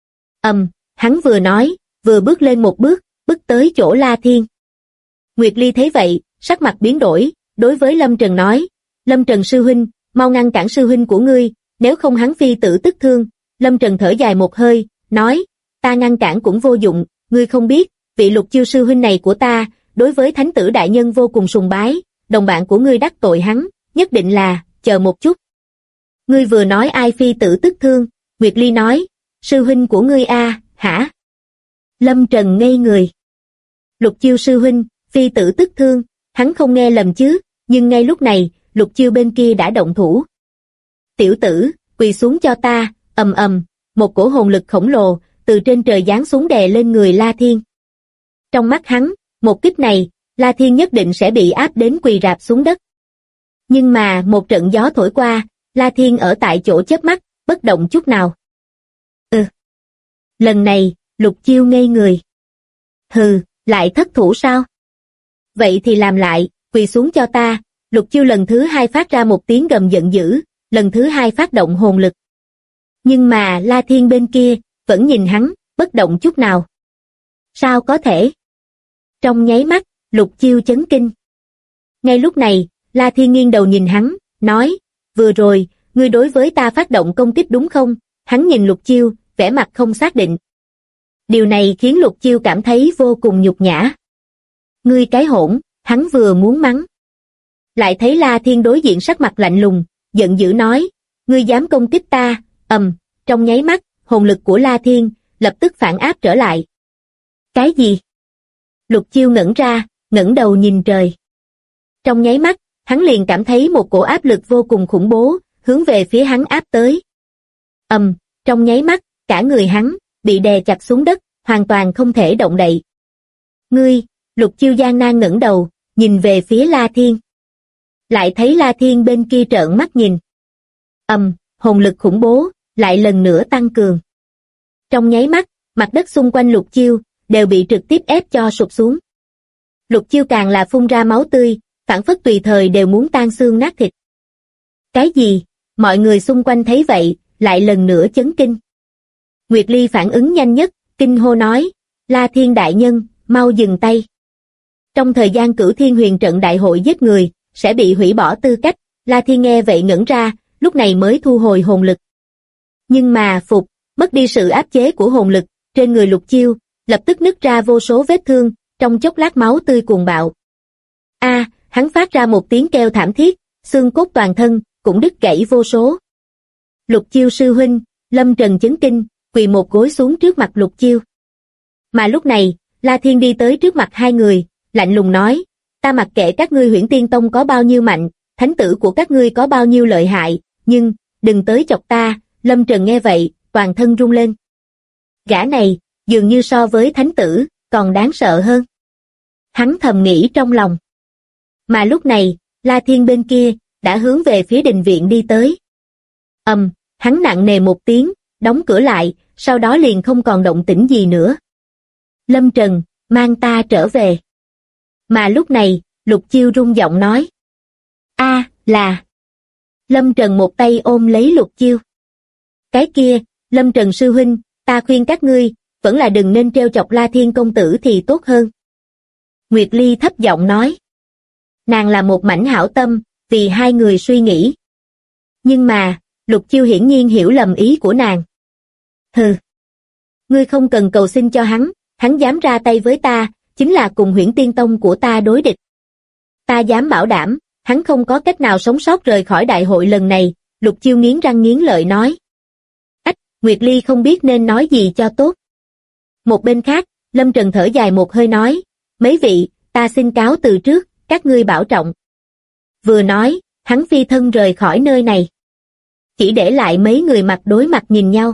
Hắn vừa nói, vừa bước lên một bước, bước tới chỗ La Thiên. Nguyệt Ly thấy vậy, sắc mặt biến đổi, đối với Lâm Trần nói, Lâm Trần sư huynh, mau ngăn cản sư huynh của ngươi, nếu không hắn phi tử tức thương. Lâm Trần thở dài một hơi, nói, ta ngăn cản cũng vô dụng, ngươi không biết, vị Lục Chiêu sư huynh này của ta, đối với thánh tử đại nhân vô cùng sùng bái, đồng bạn của ngươi đắc tội hắn, nhất định là, chờ một chút. Ngươi vừa nói ai phi tử tức thương? Nguyệt Ly nói, sư huynh của ngươi hả? Lâm Trần ngây người. Lục Chiêu sư huynh, phi tử tức thương, hắn không nghe lầm chứ, nhưng ngay lúc này, Lục Chiêu bên kia đã động thủ. Tiểu tử, quỳ xuống cho ta, một cổ hồn lực khổng lồ, từ trên trời giáng xuống đè lên người La Thiên. Trong mắt hắn, một kích này, La Thiên nhất định sẽ bị áp đến quỳ rạp xuống đất. Nhưng mà một trận gió thổi qua, La Thiên ở tại chỗ chớp mắt, bất động chút nào. Lần này, Lục Chiêu ngây người. Hừ, lại thất thủ sao? Vậy thì làm lại, quỳ xuống cho ta. Lục Chiêu lần thứ 2 phát ra một tiếng gầm giận dữ, lần thứ 2 phát động hồn lực. Nhưng mà La Thiên bên kia, vẫn nhìn hắn, bất động chút nào. Sao có thể? Trong nháy mắt, Lục Chiêu chấn kinh. Ngay lúc này, La Thiên nghiêng đầu nhìn hắn, nói, vừa rồi, ngươi đối với ta phát động công kích đúng không? Hắn nhìn Lục Chiêu, vẻ mặt không xác định. Điều này khiến Lục Chiêu cảm thấy vô cùng nhục nhã. Ngươi cái hỗn, hắn vừa muốn mắng. Lại thấy La Thiên đối diện sắc mặt lạnh lùng, giận dữ nói, ngươi dám công kích ta, trong nháy mắt, hồn lực của La Thiên, lập tức phản áp trở lại. Cái gì? Lục Chiêu ngẩn ra, ngẩng đầu nhìn trời. Trong nháy mắt, hắn liền cảm thấy một cổ áp lực vô cùng khủng bố, hướng về phía hắn áp tới. Trong nháy mắt, cả người hắn, bị đè chặt xuống đất, hoàn toàn không thể động đậy. Ngươi, Lục Chiêu gian nan ngẩng đầu, nhìn về phía La Thiên. Lại thấy La Thiên bên kia trợn mắt nhìn. Hồn lực khủng bố, lại lần nữa tăng cường. Trong nháy mắt, mặt đất xung quanh Lục Chiêu, đều bị trực tiếp ép cho sụp xuống. Lục Chiêu càng là phun ra máu tươi, phảng phất tùy thời đều muốn tan xương nát thịt. Cái gì? Mọi người xung quanh thấy vậy, lại lần nữa chấn kinh. Nguyệt Ly phản ứng nhanh nhất, kinh hô nói, La Thiên đại nhân, mau dừng tay. Trong thời gian Cửu Thiên Huyền trận đại hội giết người, sẽ bị hủy bỏ tư cách. La Thiên nghe vậy ngẩn ra, lúc này mới thu hồi hồn lực. Nhưng mà, mất đi sự áp chế của hồn lực, trên người Lục Chiêu, lập tức nứt ra vô số vết thương, trong chốc lát máu tươi cuồn bạo. Hắn phát ra một tiếng kêu thảm thiết, xương cốt toàn thân, cũng đứt gãy vô số. Lục Chiêu sư huynh, Lâm Trần chấn kinh, quỳ một gối xuống trước mặt Lục Chiêu. Mà lúc này, La Thiên đi tới trước mặt hai người, lạnh lùng nói, ta mặc kệ các ngươi Huyễn Tiên Tông có bao nhiêu mạnh, thánh tử của các ngươi có bao nhiêu lợi hại, nhưng, đừng tới chọc ta. Lâm Trần nghe vậy, toàn thân run lên. Gã này, dường như so với thánh tử, còn đáng sợ hơn. Hắn thầm nghĩ trong lòng. Mà lúc này, La Thiên bên kia, đã hướng về phía đình viện đi tới. Hắn nặng nề một tiếng, đóng cửa lại, sau đó liền không còn động tĩnh gì nữa. Lâm Trần, mang ta trở về. Mà lúc này, Lục Chiêu rung giọng nói. Là. Lâm Trần một tay ôm lấy Lục Chiêu. Cái kia, Lâm Trần sư huynh, ta khuyên các ngươi, vẫn là đừng nên trêu chọc La Thiên công tử thì tốt hơn. Nguyệt Ly thấp giọng nói. Nàng là một mảnh hảo tâm, vì hai người suy nghĩ. Nhưng mà, Lục Chiêu hiển nhiên hiểu lầm ý của nàng. Hừ. Ngươi không cần cầu xin cho hắn dám ra tay với ta, chính là cùng Huyễn Tiên Tông của ta đối địch. Ta dám bảo đảm, hắn không có cách nào sống sót rời khỏi đại hội lần này. Lục Chiêu nghiến răng nghiến lợi nói. Nguyệt Ly không biết nên nói gì cho tốt. Một bên khác, Lâm Trần thở dài một hơi nói, mấy vị, ta xin cáo từ trước, các ngươi bảo trọng. Vừa nói, hắn phi thân rời khỏi nơi này. Chỉ để lại mấy người mặt đối mặt nhìn nhau.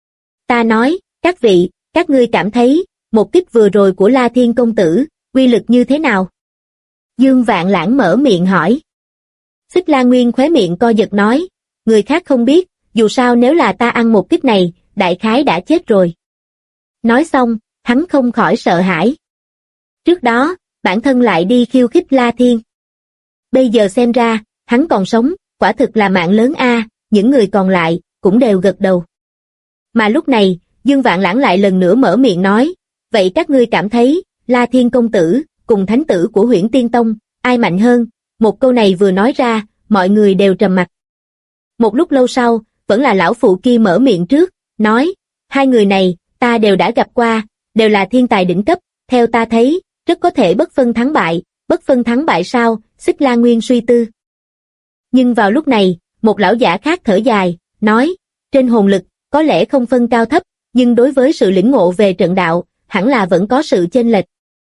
Ta nói, các vị, các ngươi cảm thấy, một kích vừa rồi của La Thiên công tử, uy lực như thế nào? Dương Vạn Lãng mở miệng hỏi. Xích La Nguyên khóe miệng co giật nói, người khác không biết, dù sao nếu là ta ăn một kích này, đại khái đã chết rồi. Nói xong, hắn không khỏi sợ hãi. Trước đó, bản thân lại đi khiêu khích La Thiên. Bây giờ xem ra, hắn còn sống, quả thực là mạng lớn a. Những người còn lại, cũng đều gật đầu. Mà lúc này, Dương Vạn Lãng lại lần nữa mở miệng nói, vậy các ngươi cảm thấy, La Thiên công tử, cùng thánh tử của Huyễn Tiên Tông, ai mạnh hơn? Một câu này vừa nói ra, mọi người đều trầm mặc. Một lúc lâu sau, vẫn là lão phụ kia mở miệng trước, nói, hai người này, ta đều đã gặp qua, đều là thiên tài đỉnh cấp, theo ta thấy, rất có thể bất phân thắng bại sao? Xích La Nguyên suy tư. Nhưng vào lúc này, một lão giả khác thở dài, nói, trên hồn lực, có lẽ không phân cao thấp, nhưng đối với sự lĩnh ngộ về trận đạo, hẳn là vẫn có sự chênh lệch.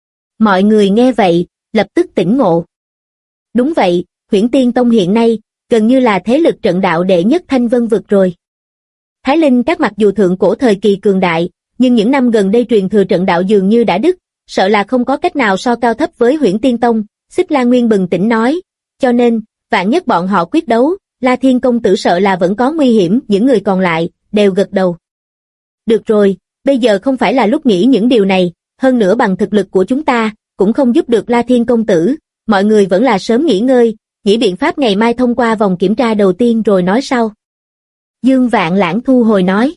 Mọi người nghe vậy, lập tức tỉnh ngộ. Đúng vậy, Huyễn Tiên Tông hiện nay, gần như là thế lực trận đạo đệ nhất Thanh Vân vực rồi. Thái Linh các mặc dù thượng cổ thời kỳ cường đại, nhưng những năm gần đây truyền thừa trận đạo dường như đã đứt, sợ là không có cách nào so cao thấp với Huyễn Tiên Tông. Xích La Nguyên bừng tỉnh nói, cho nên, vạn nhất bọn họ quyết đấu, La Thiên công tử sợ là vẫn có nguy hiểm. Những người còn lại, đều gật đầu. Được rồi, bây giờ không phải là lúc nghĩ những điều này, hơn nữa bằng thực lực của chúng ta, cũng không giúp được La Thiên công tử, mọi người vẫn là sớm nghỉ ngơi, nghĩ biện pháp ngày mai thông qua vòng kiểm tra đầu tiên rồi nói sau. Dương Vạn Lãng thu hồi nói.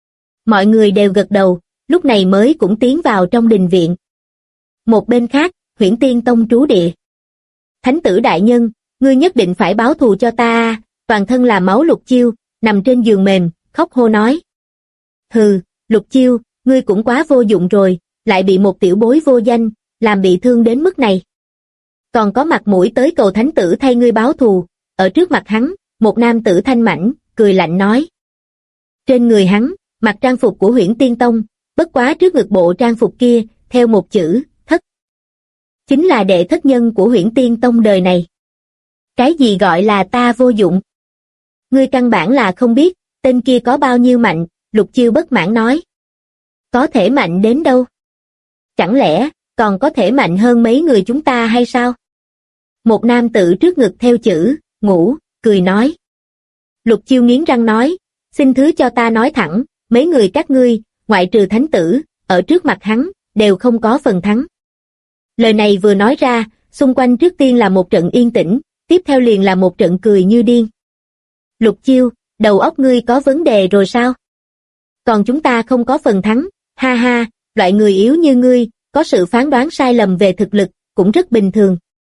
Mọi người đều gật đầu, lúc này mới cũng tiến vào trong đình viện. Một bên khác, Huyễn Tiên Tông trú địa. Thánh tử đại nhân, ngươi nhất định phải báo thù cho ta. Toàn thân là máu Lục Chiêu, nằm trên giường mềm, khóc hô nói. Hừ, Lục Chiêu, ngươi cũng quá vô dụng rồi, lại bị một tiểu bối vô danh, làm bị thương đến mức này. Còn có mặt mũi tới cầu thánh tử thay ngươi báo thù. Ở trước mặt hắn, một nam tử thanh mảnh, cười lạnh nói. Trên người hắn, mặc trang phục của Huyễn Tiên Tông, bất quá trước ngực bộ trang phục kia, theo một chữ, thất. Chính là đệ thất nhân của Huyễn Tiên Tông đời này. Cái gì gọi là ta vô dụng? Ngươi căn bản là không biết, tên kia có bao nhiêu mạnh, Lục Chiêu bất mãn nói. Có thể mạnh đến đâu? Chẳng lẽ, còn có thể mạnh hơn mấy người chúng ta hay sao? Một nam tử trước ngực theo chữ, ngũ, cười nói. Lục Chiêu nghiến răng nói, xin thứ cho ta nói thẳng, mấy người các ngươi, ngoại trừ thánh tử, ở trước mặt hắn, đều không có phần thắng. Lời này vừa nói ra, xung quanh trước tiên là một trận yên tĩnh, tiếp theo liền là một trận cười như điên. Lục Chiêu, đầu óc ngươi có vấn đề rồi sao? Còn chúng ta không có phần thắng, ha ha, loại người yếu như ngươi, có sự phán đoán sai lầm về thực lực, cũng rất bình thường.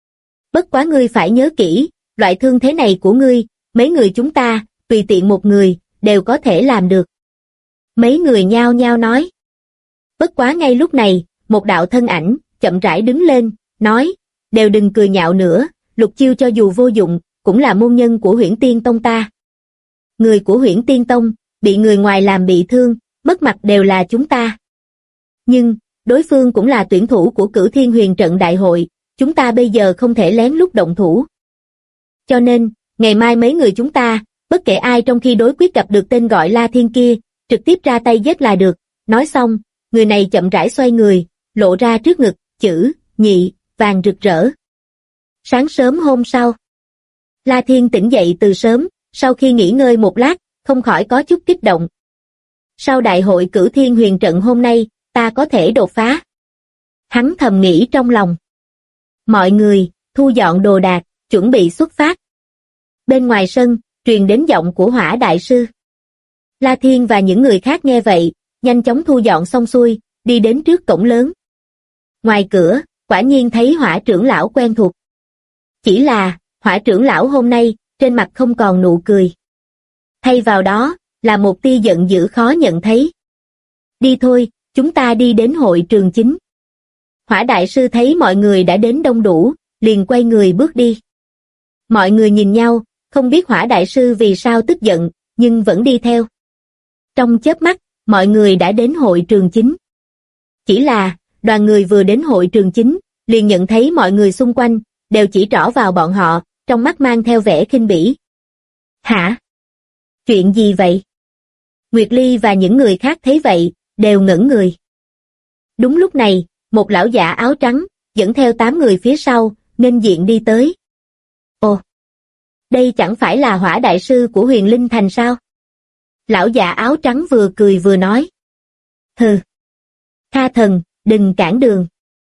Bất quá ngươi phải nhớ kỹ, loại thương thế này của ngươi, mấy người chúng ta, tùy tiện một người, đều có thể làm được. Mấy người nhao nhao nói. Bất quá ngay lúc này, một đạo thân ảnh, chậm rãi đứng lên, nói, đều đừng cười nhạo nữa, Lục Chiêu cho dù vô dụng, cũng là môn nhân của Huyễn Tiên Tông ta. Người của Huyễn Tiên Tông, bị người ngoài làm bị thương, mất mặt đều là chúng ta. Nhưng, đối phương cũng là tuyển thủ của Cửu Thiên Huyền Trận Đại hội, chúng ta bây giờ không thể lén lút động thủ. Cho nên, ngày mai mấy người chúng ta, bất kể ai trong khi đối quyết gặp được tên gọi La Thiên kia, trực tiếp ra tay giết là được. Nói xong, người này chậm rãi xoay người, lộ ra trước ngực, chữ, nhị, vàng rực rỡ. Sáng sớm hôm sau, La Thiên tỉnh dậy từ sớm, sau khi nghỉ ngơi một lát, không khỏi có chút kích động. Sau đại hội Cửu Thiên Huyền Trận hôm nay, ta có thể đột phá. Hắn thầm nghĩ trong lòng. Mọi người, thu dọn đồ đạc, chuẩn bị xuất phát. Bên ngoài sân, truyền đến giọng của Hỏa Đại Sư. La Thiên và những người khác nghe vậy, nhanh chóng thu dọn xong xuôi, đi đến trước cổng lớn. Ngoài cửa, quả nhiên thấy Hỏa trưởng lão quen thuộc. Chỉ là, Hỏa trưởng lão hôm nay, trên mặt không còn nụ cười. Thay vào đó, là một tia giận dữ khó nhận thấy. Đi thôi, chúng ta đi đến hội trường chính. Hỏa Đại Sư thấy mọi người đã đến đông đủ, liền quay người bước đi. Mọi người nhìn nhau, không biết Hỏa Đại Sư vì sao tức giận, nhưng vẫn đi theo. Trong chớp mắt, mọi người đã đến hội trường chính. Chỉ là, đoàn người vừa đến hội trường chính, liền nhận thấy mọi người xung quanh, đều chỉ trỏ vào bọn họ, trong mắt mang theo vẻ khinh bỉ. Hả? Chuyện gì vậy? Nguyệt Ly và những người khác thấy vậy, đều ngẩn người. Đúng lúc này, một lão giả áo trắng, dẫn theo 8 người phía sau, nghênh diện đi tới. Ồ! Đây chẳng phải là Hỏa Đại Sư của Huyền Linh Thành sao? Lão giả áo trắng vừa cười vừa nói. Hừ! Kha Thần, đừng cản đường.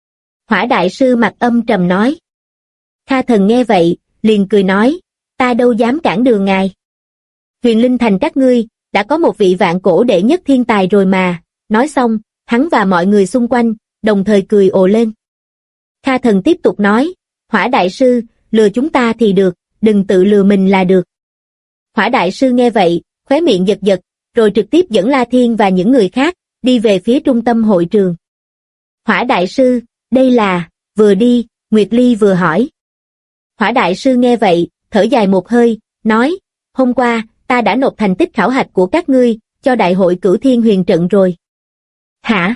Hỏa Đại Sư mặt âm trầm nói. Kha Thần nghe vậy, liền cười nói, ta đâu dám cản đường ngài. Huyền Linh Thành các ngươi, đã có một vị vạn cổ đệ nhất thiên tài rồi mà. Nói xong, hắn và mọi người xung quanh, đồng thời cười ồ lên. Kha Thần tiếp tục nói, Hỏa Đại Sư, lừa chúng ta thì được, đừng tự lừa mình là được. Hỏa Đại Sư nghe vậy, khóe miệng giật giật, rồi trực tiếp dẫn La Thiên và những người khác, đi về phía trung tâm hội trường. Hỏa Đại Sư, đây là, vừa đi, Nguyệt Ly vừa hỏi. Hỏa Đại Sư nghe vậy, thở dài một hơi, nói, hôm qua, ta đã nộp thành tích khảo hạch của các ngươi, cho đại hội Cửu Thiên Huyền Trận rồi. Hả?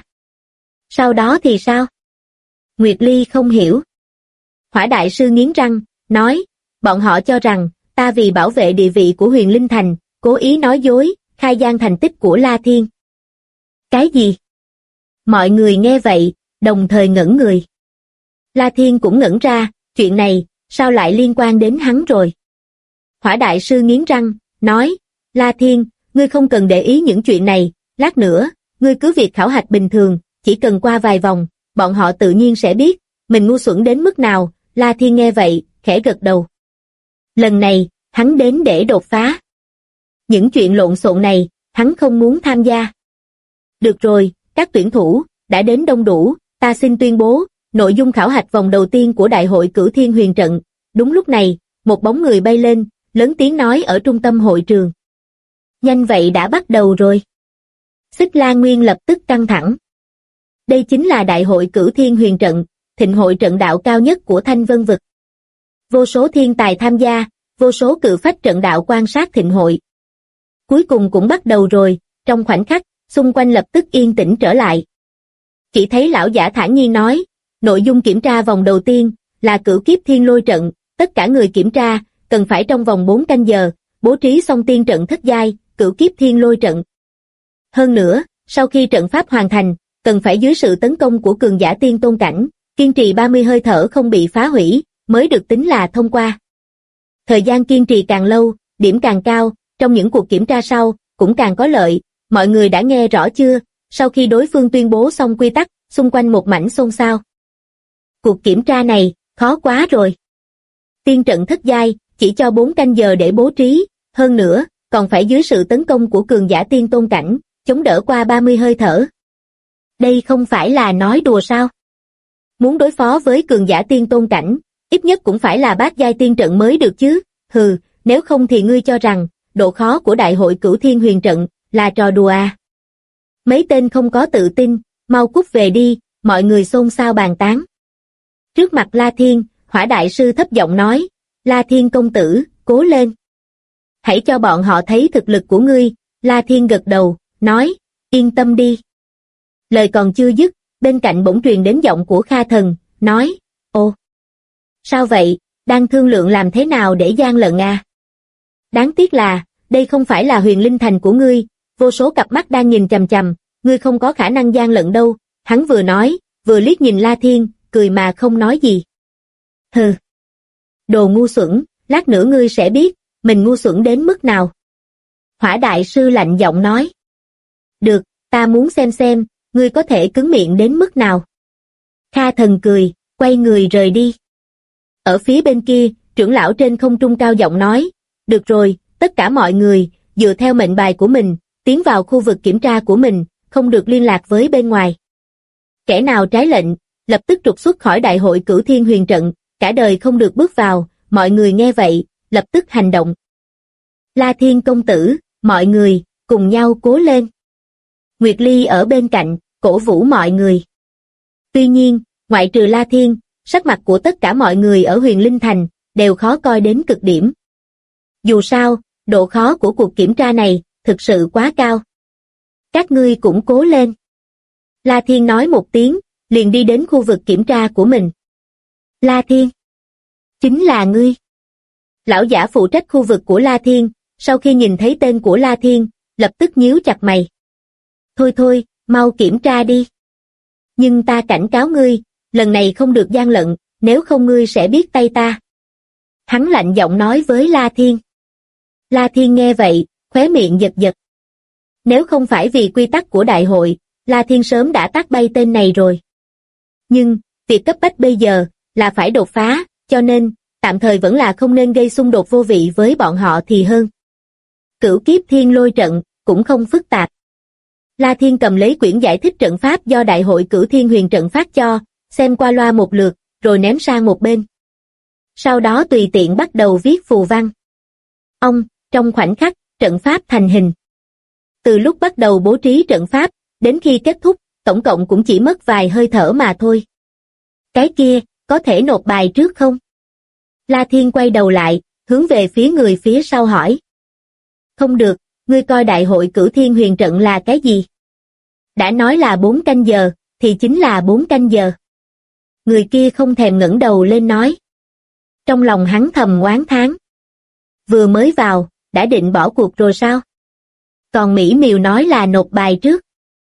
Sau đó thì sao? Nguyệt Ly không hiểu. Hỏa Đại Sư nghiến răng, nói, bọn họ cho rằng, ta vì bảo vệ địa vị của Huyền Linh Thành, cố ý nói dối, khai gian thành tích của La Thiên. Cái gì? Mọi người nghe vậy, đồng thời ngẩn người. La Thiên cũng ngẩn ra, chuyện này, sao lại liên quan đến hắn rồi? Hỏa Đại Sư nghiến răng, nói, La Thiên, ngươi không cần để ý những chuyện này, lát nữa, ngươi cứ việc khảo hạch bình thường, chỉ cần qua vài vòng, bọn họ tự nhiên sẽ biết, mình ngu xuẩn đến mức nào. La Thiên nghe vậy, khẽ gật đầu. Lần này, hắn đến để đột phá. Những chuyện lộn xộn này, hắn không muốn tham gia. Được rồi, các tuyển thủ, đã đến đông đủ, ta xin tuyên bố, nội dung khảo hạch vòng đầu tiên của Đại hội Cửu Thiên Huyền Trận. Đúng lúc này, một bóng người bay lên, lớn tiếng nói ở trung tâm hội trường. Nhanh vậy đã bắt đầu rồi. Xích La Nguyên lập tức căng thẳng. Đây chính là Đại hội Cửu Thiên Huyền Trận, thịnh hội trận đạo cao nhất của Thanh Vân Vực. Vô số thiên tài tham gia, vô số cự phách trận đạo quan sát thịnh hội. Cuối cùng cũng bắt đầu rồi, trong khoảnh khắc, xung quanh lập tức yên tĩnh trở lại. Chỉ thấy lão giả thản nhiên nói, nội dung kiểm tra vòng đầu tiên là Cửu Kiếp Thiên Lôi Trận, tất cả người kiểm tra cần phải trong vòng 4 canh giờ bố trí xong tiên trận thất giai, Cửu Kiếp Thiên Lôi Trận. Hơn nữa, sau khi trận pháp hoàn thành, cần phải dưới sự tấn công của cường giả tiên tôn cảnh, kiên trì 30 hơi thở không bị phá hủy, mới được tính là thông qua. Thời gian kiên trì càng lâu, điểm càng cao, trong những cuộc kiểm tra sau, cũng càng có lợi. Mọi người đã nghe rõ chưa? Sau khi đối phương tuyên bố xong quy tắc, xung quanh một mảnh xôn xao. Cuộc kiểm tra này, khó quá rồi. Tiên trận thất giai, chỉ cho 4 canh giờ để bố trí, hơn nữa, còn phải dưới sự tấn công của cường giả tiên tôn cảnh, chống đỡ qua 30 hơi thở. Đây không phải là nói đùa sao? Muốn đối phó với cường giả tiên tôn cảnh, ít nhất cũng phải là bát giai tiên trận mới được chứ, hừ, nếu không thì ngươi cho rằng, độ khó của đại hội Cửu Thiên Huyền Trận là trò đùa à? Mấy tên không có tự tin, mau cút về đi, mọi người xôn xao bàn tán. Trước mặt La Thiên, Hỏa Đại Sư thấp giọng nói, La Thiên công tử, cố lên. Hãy cho bọn họ thấy thực lực của ngươi, La Thiên gật đầu, nói, yên tâm đi. Lời còn chưa dứt, bên cạnh bỗng truyền đến giọng của Kha Thần, nói, ô, sao vậy, đang thương lượng làm thế nào để gian lận à? Đáng tiếc là, đây không phải là Huyền Linh Thành của ngươi, vô số cặp mắt đang nhìn chằm chằm, ngươi không có khả năng gian lận đâu, hắn vừa nói, vừa liếc nhìn La Thiên, cười mà không nói gì. Hừ, đồ ngu xuẩn, lát nữa ngươi sẽ biết, mình ngu xuẩn đến mức nào. Hỏa Đại Sư lạnh giọng nói. Được, ta muốn xem, ngươi có thể cứng miệng đến mức nào. Kha Thần cười, quay người rời đi. Ở phía bên kia, trưởng lão trên không trung cao giọng nói, được rồi, tất cả mọi người, dựa theo mệnh bài của mình, tiến vào khu vực kiểm tra của mình, không được liên lạc với bên ngoài. Kẻ nào trái lệnh, lập tức trục xuất khỏi đại hội Cửu Thiên Huyền Trận, cả đời không được bước vào, mọi người nghe vậy, lập tức hành động. La Thiên công tử, mọi người, cùng nhau cố lên. Nguyệt Ly ở bên cạnh, cổ vũ mọi người. Tuy nhiên, ngoại trừ La Thiên, sắc mặt của tất cả mọi người ở Huyền Linh Thành, đều khó coi đến cực điểm. Dù sao, độ khó của cuộc kiểm tra này, thực sự quá cao. Các ngươi cũng cố lên. La Thiên nói một tiếng, liền đi đến khu vực kiểm tra của mình. La Thiên. Chính là ngươi. Lão giả phụ trách khu vực của La Thiên, sau khi nhìn thấy tên của La Thiên, lập tức nhíu chặt mày. Thôi, mau kiểm tra đi. Nhưng ta cảnh cáo ngươi, lần này không được gian lận, nếu không ngươi sẽ biết tay ta. Hắn lạnh giọng nói với La Thiên. La Thiên nghe vậy, khóe miệng giật giật. Nếu không phải vì quy tắc của đại hội, La Thiên sớm đã tát bay tên này rồi. Nhưng, việc cấp bách bây giờ, là phải đột phá, cho nên, tạm thời vẫn là không nên gây xung đột vô vị với bọn họ thì hơn. Cửu kiếp thiên lôi trận, cũng không phức tạp. La Thiên cầm lấy quyển giải thích trận pháp do đại hội Cửu Thiên Huyền Trận phát cho, xem qua loa một lượt, rồi ném sang một bên. Sau đó tùy tiện bắt đầu viết phù văn. Trong khoảnh khắc, trận pháp thành hình. Từ lúc bắt đầu bố trí trận pháp, đến khi kết thúc, tổng cộng cũng chỉ mất vài hơi thở mà thôi. Cái kia, có thể nộp bài trước không? La Thiên quay đầu lại, hướng về phía người phía sau hỏi. Không được, ngươi coi đại hội Cửu Thiên Huyền Trận là cái gì? Đã nói là 4 canh giờ, thì chính là 4 canh giờ. Người kia không thèm ngẩng đầu lên nói. Trong lòng hắn thầm oán thán. Vừa mới vào, đã định bỏ cuộc rồi sao? Còn Mỹ Miều nói là nộp bài trước.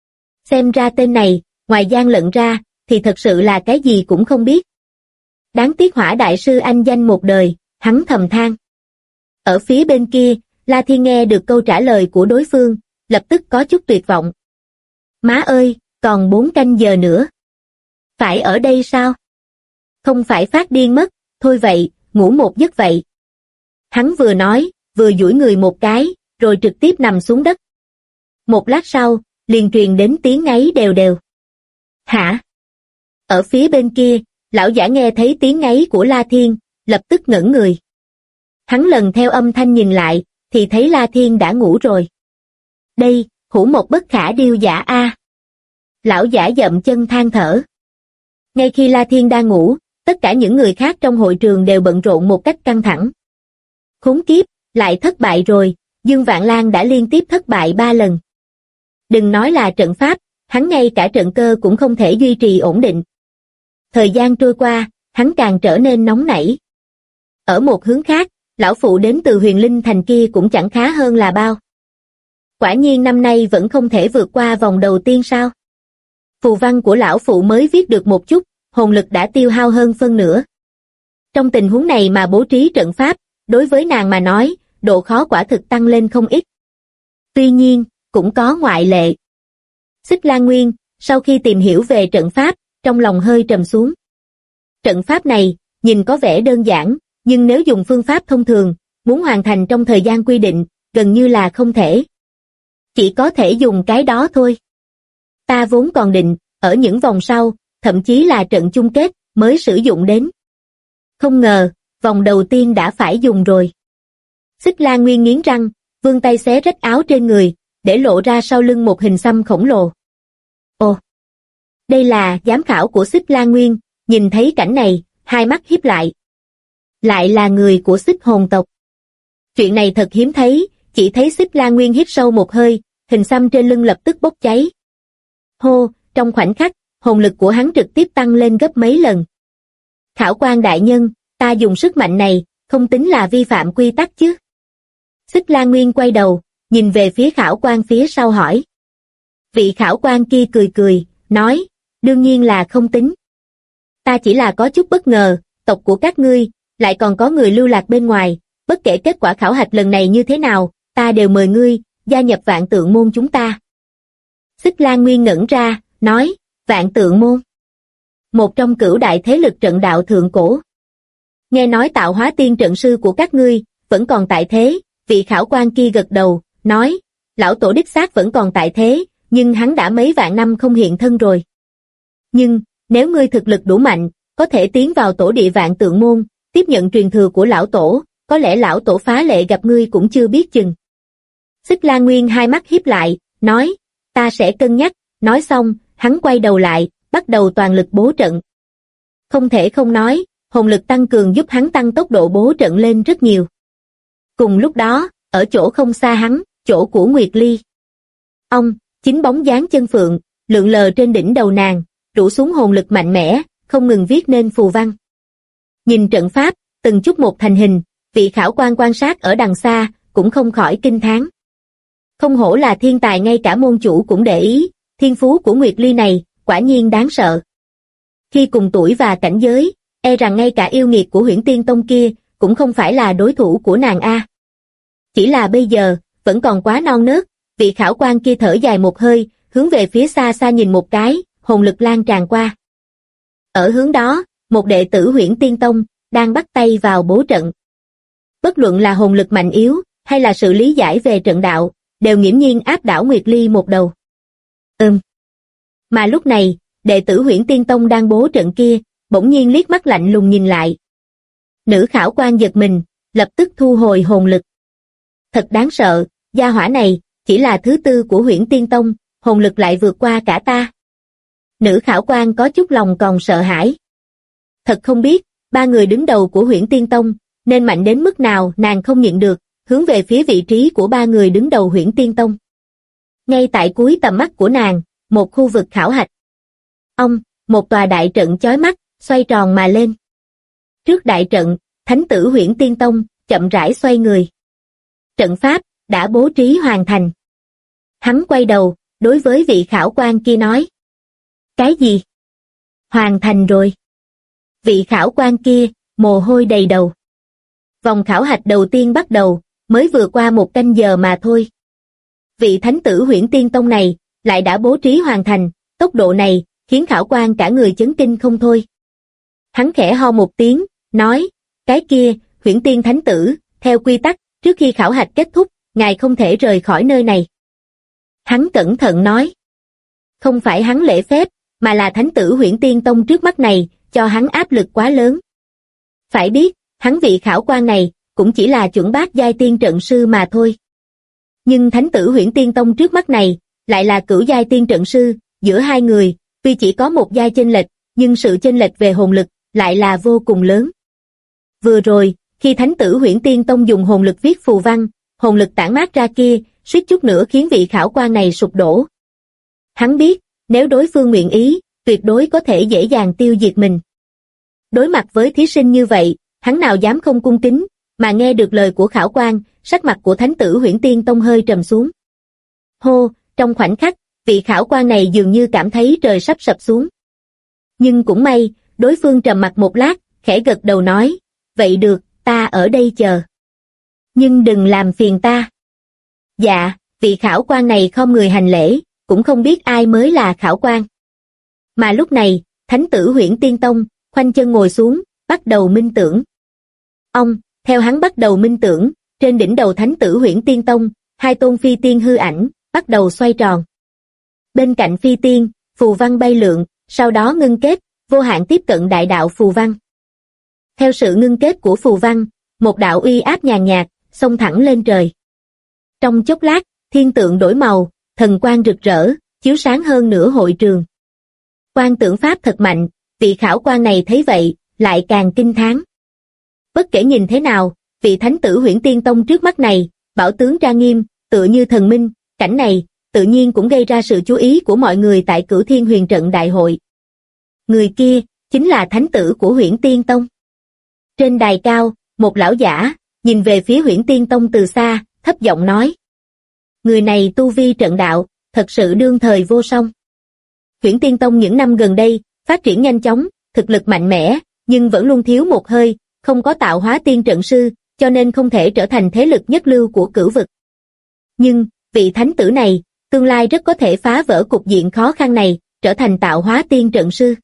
Xem ra tên này, ngoài gian lận ra, thì thật sự là cái gì cũng không biết. Đáng tiếc Hỏa Đại Sư anh danh một đời, hắn thầm than. Ở phía bên kia, La Thiên nghe được câu trả lời của đối phương, lập tức có chút tuyệt vọng. Má ơi, còn 4 canh giờ nữa. Phải ở đây sao? Không phải phát điên mất, thôi vậy, ngủ một giấc vậy. Hắn vừa nói, vừa duỗi người một cái, rồi trực tiếp nằm xuống đất. Một lát sau, liền truyền đến tiếng ngáy đều đều. Hả? Ở phía bên kia, lão giả nghe thấy tiếng ngáy của La Thiên, lập tức ngẩng người. Hắn lần theo âm thanh nhìn lại, thì thấy La Thiên đã ngủ rồi. Đây, hữu một bất khả điêu giả a. Lão giả dậm chân than thở. Ngay khi La Thiên đang ngủ, tất cả những người khác trong hội trường đều bận rộn một cách căng thẳng. Khốn kiếp, lại thất bại rồi, Dương Vạn Lan đã liên tiếp thất bại 3 lần. Đừng nói là trận pháp, hắn ngay cả trận cơ cũng không thể duy trì ổn định. Thời gian trôi qua, hắn càng trở nên nóng nảy. Ở một hướng khác, lão phụ đến từ Huyền Linh Thành kia cũng chẳng khá hơn là bao. Quả nhiên năm nay vẫn không thể vượt qua vòng đầu tiên sao? Phù văn của lão phụ mới viết được một chút, hồn lực đã tiêu hao hơn phân nửa. Trong tình huống này mà bố trí trận pháp, đối với nàng mà nói, độ khó quả thực tăng lên không ít. Tuy nhiên, cũng có ngoại lệ. Xích Lan Nguyên, sau khi tìm hiểu về trận pháp, trong lòng hơi trầm xuống. Trận pháp này, nhìn có vẻ đơn giản, nhưng nếu dùng phương pháp thông thường, muốn hoàn thành trong thời gian quy định, gần như là không thể. Chỉ có thể dùng cái đó thôi. Ta vốn còn định, ở những vòng sau, thậm chí là trận chung kết, mới sử dụng đến. Không ngờ, vòng đầu tiên đã phải dùng rồi. Xích La Nguyên nghiến răng, vươn tay xé rách áo trên người, để lộ ra sau lưng một hình xăm khổng lồ. Ồ! Đây là giám khảo của Xích La Nguyên, nhìn thấy cảnh này, hai mắt híp lại. Lại là người của Xích hồn tộc. Chuyện này thật hiếm thấy, chỉ thấy Xích La Nguyên hít sâu một hơi, hình xăm trên lưng lập tức bốc cháy. Hô, trong khoảnh khắc, hồn lực của hắn trực tiếp tăng lên gấp mấy lần. Khảo quan đại nhân, ta dùng sức mạnh này, không tính là vi phạm quy tắc chứ? Xích La Nguyên quay đầu, nhìn về phía khảo quan phía sau hỏi. Vị khảo quan kia cười cười, nói, đương nhiên là không tính. Ta chỉ là có chút bất ngờ, tộc của các ngươi, lại còn có người lưu lạc bên ngoài, bất kể kết quả khảo hạch lần này như thế nào, ta đều mời ngươi, gia nhập Vạn Tượng môn chúng ta. Xích La Nguyên ngẩn ra, nói, Vạn Tượng môn. Một trong cửu đại thế lực trận đạo thượng cổ. Nghe nói tạo hóa tiên trận sư của các ngươi, vẫn còn tại thế, vị khảo quan kia gật đầu, nói, lão tổ đích xác vẫn còn tại thế, nhưng hắn đã mấy vạn năm không hiện thân rồi. Nhưng, nếu ngươi thực lực đủ mạnh, có thể tiến vào tổ địa Vạn Tượng môn, tiếp nhận truyền thừa của lão tổ, có lẽ lão tổ phá lệ gặp ngươi cũng chưa biết chừng. Xích La Nguyên hai mắt híp lại, nói, ta sẽ cân nhắc, nói xong, hắn quay đầu lại, bắt đầu toàn lực bố trận. Không thể không nói, hồn lực tăng cường giúp hắn tăng tốc độ bố trận lên rất nhiều. Cùng lúc đó, ở chỗ không xa hắn, chỗ của Nguyệt Ly. Chính bóng dáng chân phượng, lượn lờ trên đỉnh đầu nàng, rủ xuống hồn lực mạnh mẽ, không ngừng viết nên phù văn. Nhìn trận pháp, từng chút một thành hình, vị khảo quan quan sát ở đằng xa, cũng không khỏi kinh thán. Không hổ là thiên tài ngay cả môn chủ cũng để ý, thiên phú của Nguyệt Ly này, quả nhiên đáng sợ. Khi cùng tuổi và cảnh giới, e rằng ngay cả yêu nghiệt của Huyễn Tiên Tông kia, cũng không phải là đối thủ của nàng a. Chỉ là bây giờ, vẫn còn quá non nớt, vị khảo quan kia thở dài một hơi, hướng về phía xa xa nhìn một cái, hồn lực lan tràn qua. Ở hướng đó, một đệ tử Huyễn Tiên Tông, đang bắt tay vào bố trận. Bất luận là hồn lực mạnh yếu, hay là sự lý giải về trận đạo, đều nghiễm nhiên áp đảo Nguyệt Ly một đầu. Mà lúc này, đệ tử Huyễn Tiên Tông đang bố trận kia, bỗng nhiên liếc mắt lạnh lùng nhìn lại. Nữ khảo quan giật mình, lập tức thu hồi hồn lực. Thật đáng sợ, gia hỏa này, chỉ là thứ tư của Huyễn Tiên Tông, hồn lực lại vượt qua cả ta. Nữ khảo quan có chút lòng còn sợ hãi. Thật không biết, ba người đứng đầu của Huyễn Tiên Tông, nên mạnh đến mức nào nàng không nhận được, hướng về phía vị trí của ba người đứng đầu Huyễn Tiên Tông. Ngay tại cuối tầm mắt của nàng, một khu vực khảo hạch. Một tòa đại trận chói mắt, xoay tròn mà lên. Trước đại trận, thánh tử Huyễn Tiên Tông, chậm rãi xoay người. Trận pháp, đã bố trí hoàn thành. Hắn quay đầu, đối với vị khảo quan kia nói. Cái gì? Hoàn thành rồi. Vị khảo quan kia, mồ hôi đầy đầu. Vòng khảo hạch đầu tiên bắt đầu, mới vừa qua 1 canh giờ mà thôi. Vị thánh tử Huyễn Tiên Tông này, lại đã bố trí hoàn thành, tốc độ này, khiến khảo quan cả người chấn kinh không thôi. Hắn khẽ ho một tiếng, nói, cái kia, Huyễn Tiên Thánh Tử, theo quy tắc, trước khi khảo hạch kết thúc, ngài không thể rời khỏi nơi này. Hắn cẩn thận nói, không phải hắn lễ phép, mà là thánh tử Huyễn Tiên Tông trước mắt này, cho hắn áp lực quá lớn. Phải biết, hắn vị khảo quan này, cũng chỉ là chuẩn bát giai tiên trận sư mà thôi. Nhưng thánh tử Huyễn Tiên Tông trước mắt này, lại là cửu giai tiên trận sư, giữa hai người, tuy chỉ có một giai chênh lệch, nhưng sự chênh lệch về hồn lực, lại là vô cùng lớn. Vừa rồi, khi thánh tử Huyễn Tiên Tông dùng hồn lực viết phù văn, hồn lực tản mát ra kia, suýt chút nữa khiến vị khảo quan này sụp đổ. Hắn biết, nếu đối phương nguyện ý, tuyệt đối có thể dễ dàng tiêu diệt mình. Đối mặt với thí sinh như vậy, hắn nào dám không cung kính, mà nghe được lời của khảo quan, sắc mặt của thánh tử Huyễn Tiên Tông hơi trầm xuống. Hô, trong khoảnh khắc, vị khảo quan này dường như cảm thấy trời sắp sập xuống. Nhưng cũng may, đối phương trầm mặc một lát, khẽ gật đầu nói, vậy được, ta ở đây chờ. Nhưng đừng làm phiền ta. Dạ, vị khảo quan này không người hành lễ, cũng không biết ai mới là khảo quan. Mà lúc này, thánh tử Huyễn Tiên Tông, khoanh chân ngồi xuống, bắt đầu minh tưởng. theo hắn bắt đầu minh tưởng, trên đỉnh đầu Thánh tử Huyễn Tiên Tông, hai tôn phi tiên hư ảnh, bắt đầu xoay tròn. Bên cạnh phi tiên, phù văn bay lượn, sau đó ngưng kết, vô hạn tiếp cận đại đạo phù văn. Theo sự ngưng kết của phù văn, một đạo uy áp nhàn nhạt, xông thẳng lên trời. Trong chốc lát, thiên tượng đổi màu, thần quang rực rỡ, chiếu sáng hơn nửa hội trường. Quan tưởng pháp thật mạnh, vị khảo quan này thấy vậy, lại càng kinh thán. Bất kể nhìn thế nào, vị thánh tử Huyễn Tiên Tông trước mắt này, bảo tướng trang nghiêm, tựa như thần minh, cảnh này, tự nhiên cũng gây ra sự chú ý của mọi người tại Cửu Thiên Huyền Trận Đại hội. Người kia, chính là thánh tử của Huyễn Tiên Tông. Trên đài cao, một lão giả, nhìn về phía Huyễn Tiên Tông từ xa, thấp giọng nói. Người này tu vi trận đạo, thật sự đương thời vô song. Huyễn Tiên Tông những năm gần đây, phát triển nhanh chóng, thực lực mạnh mẽ, nhưng vẫn luôn thiếu một hơi, không có tạo hóa tiên trận sư, cho nên không thể trở thành thế lực nhất lưu của cửu vực. Nhưng, vị thánh tử này, tương lai rất có thể phá vỡ cục diện khó khăn này, trở thành tạo hóa tiên trận sư.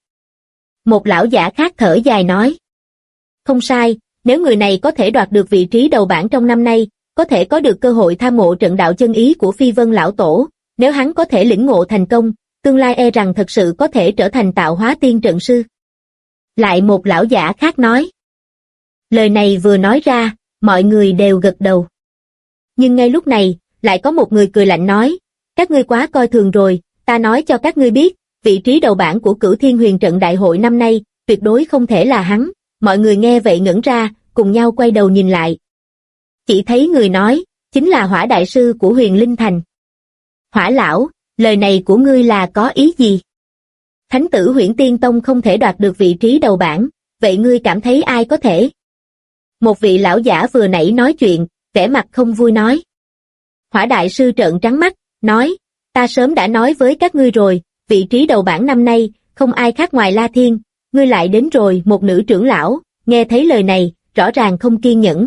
Một lão giả khác thở dài nói. Không sai, nếu người này có thể đoạt được vị trí đầu bảng trong năm nay, có thể có được cơ hội tham ngộ trận đạo chân ý của Phi Vân Lão Tổ, nếu hắn có thể lĩnh ngộ thành công, tương lai e rằng thật sự có thể trở thành tạo hóa tiên trận sư. Lại một lão giả khác nói. Lời này vừa nói ra, mọi người đều gật đầu. Nhưng ngay lúc này, lại có một người cười lạnh nói, các ngươi quá coi thường rồi, ta nói cho các ngươi biết, vị trí đầu bảng của Cửu Thiên Huyền Trận Đại hội năm nay, tuyệt đối không thể là hắn. Mọi người nghe vậy ngẩn ra, cùng nhau quay đầu nhìn lại. Chỉ thấy người nói, chính là Hỏa Đại Sư của Huyền Linh Thành. Hỏa lão, lời này của ngươi là có ý gì? Thánh tử Huyễn Tiên Tông không thể đoạt được vị trí đầu bảng, vậy ngươi cảm thấy ai có thể? Một vị lão giả vừa nãy nói chuyện, vẻ mặt không vui nói. Hỏa Đại Sư trợn trắng mắt, nói, ta sớm đã nói với các ngươi rồi, vị trí đầu bảng năm nay, không ai khác ngoài La Thiên, ngươi lại đến rồi. Một nữ trưởng lão, nghe thấy lời này, rõ ràng không kiên nhẫn.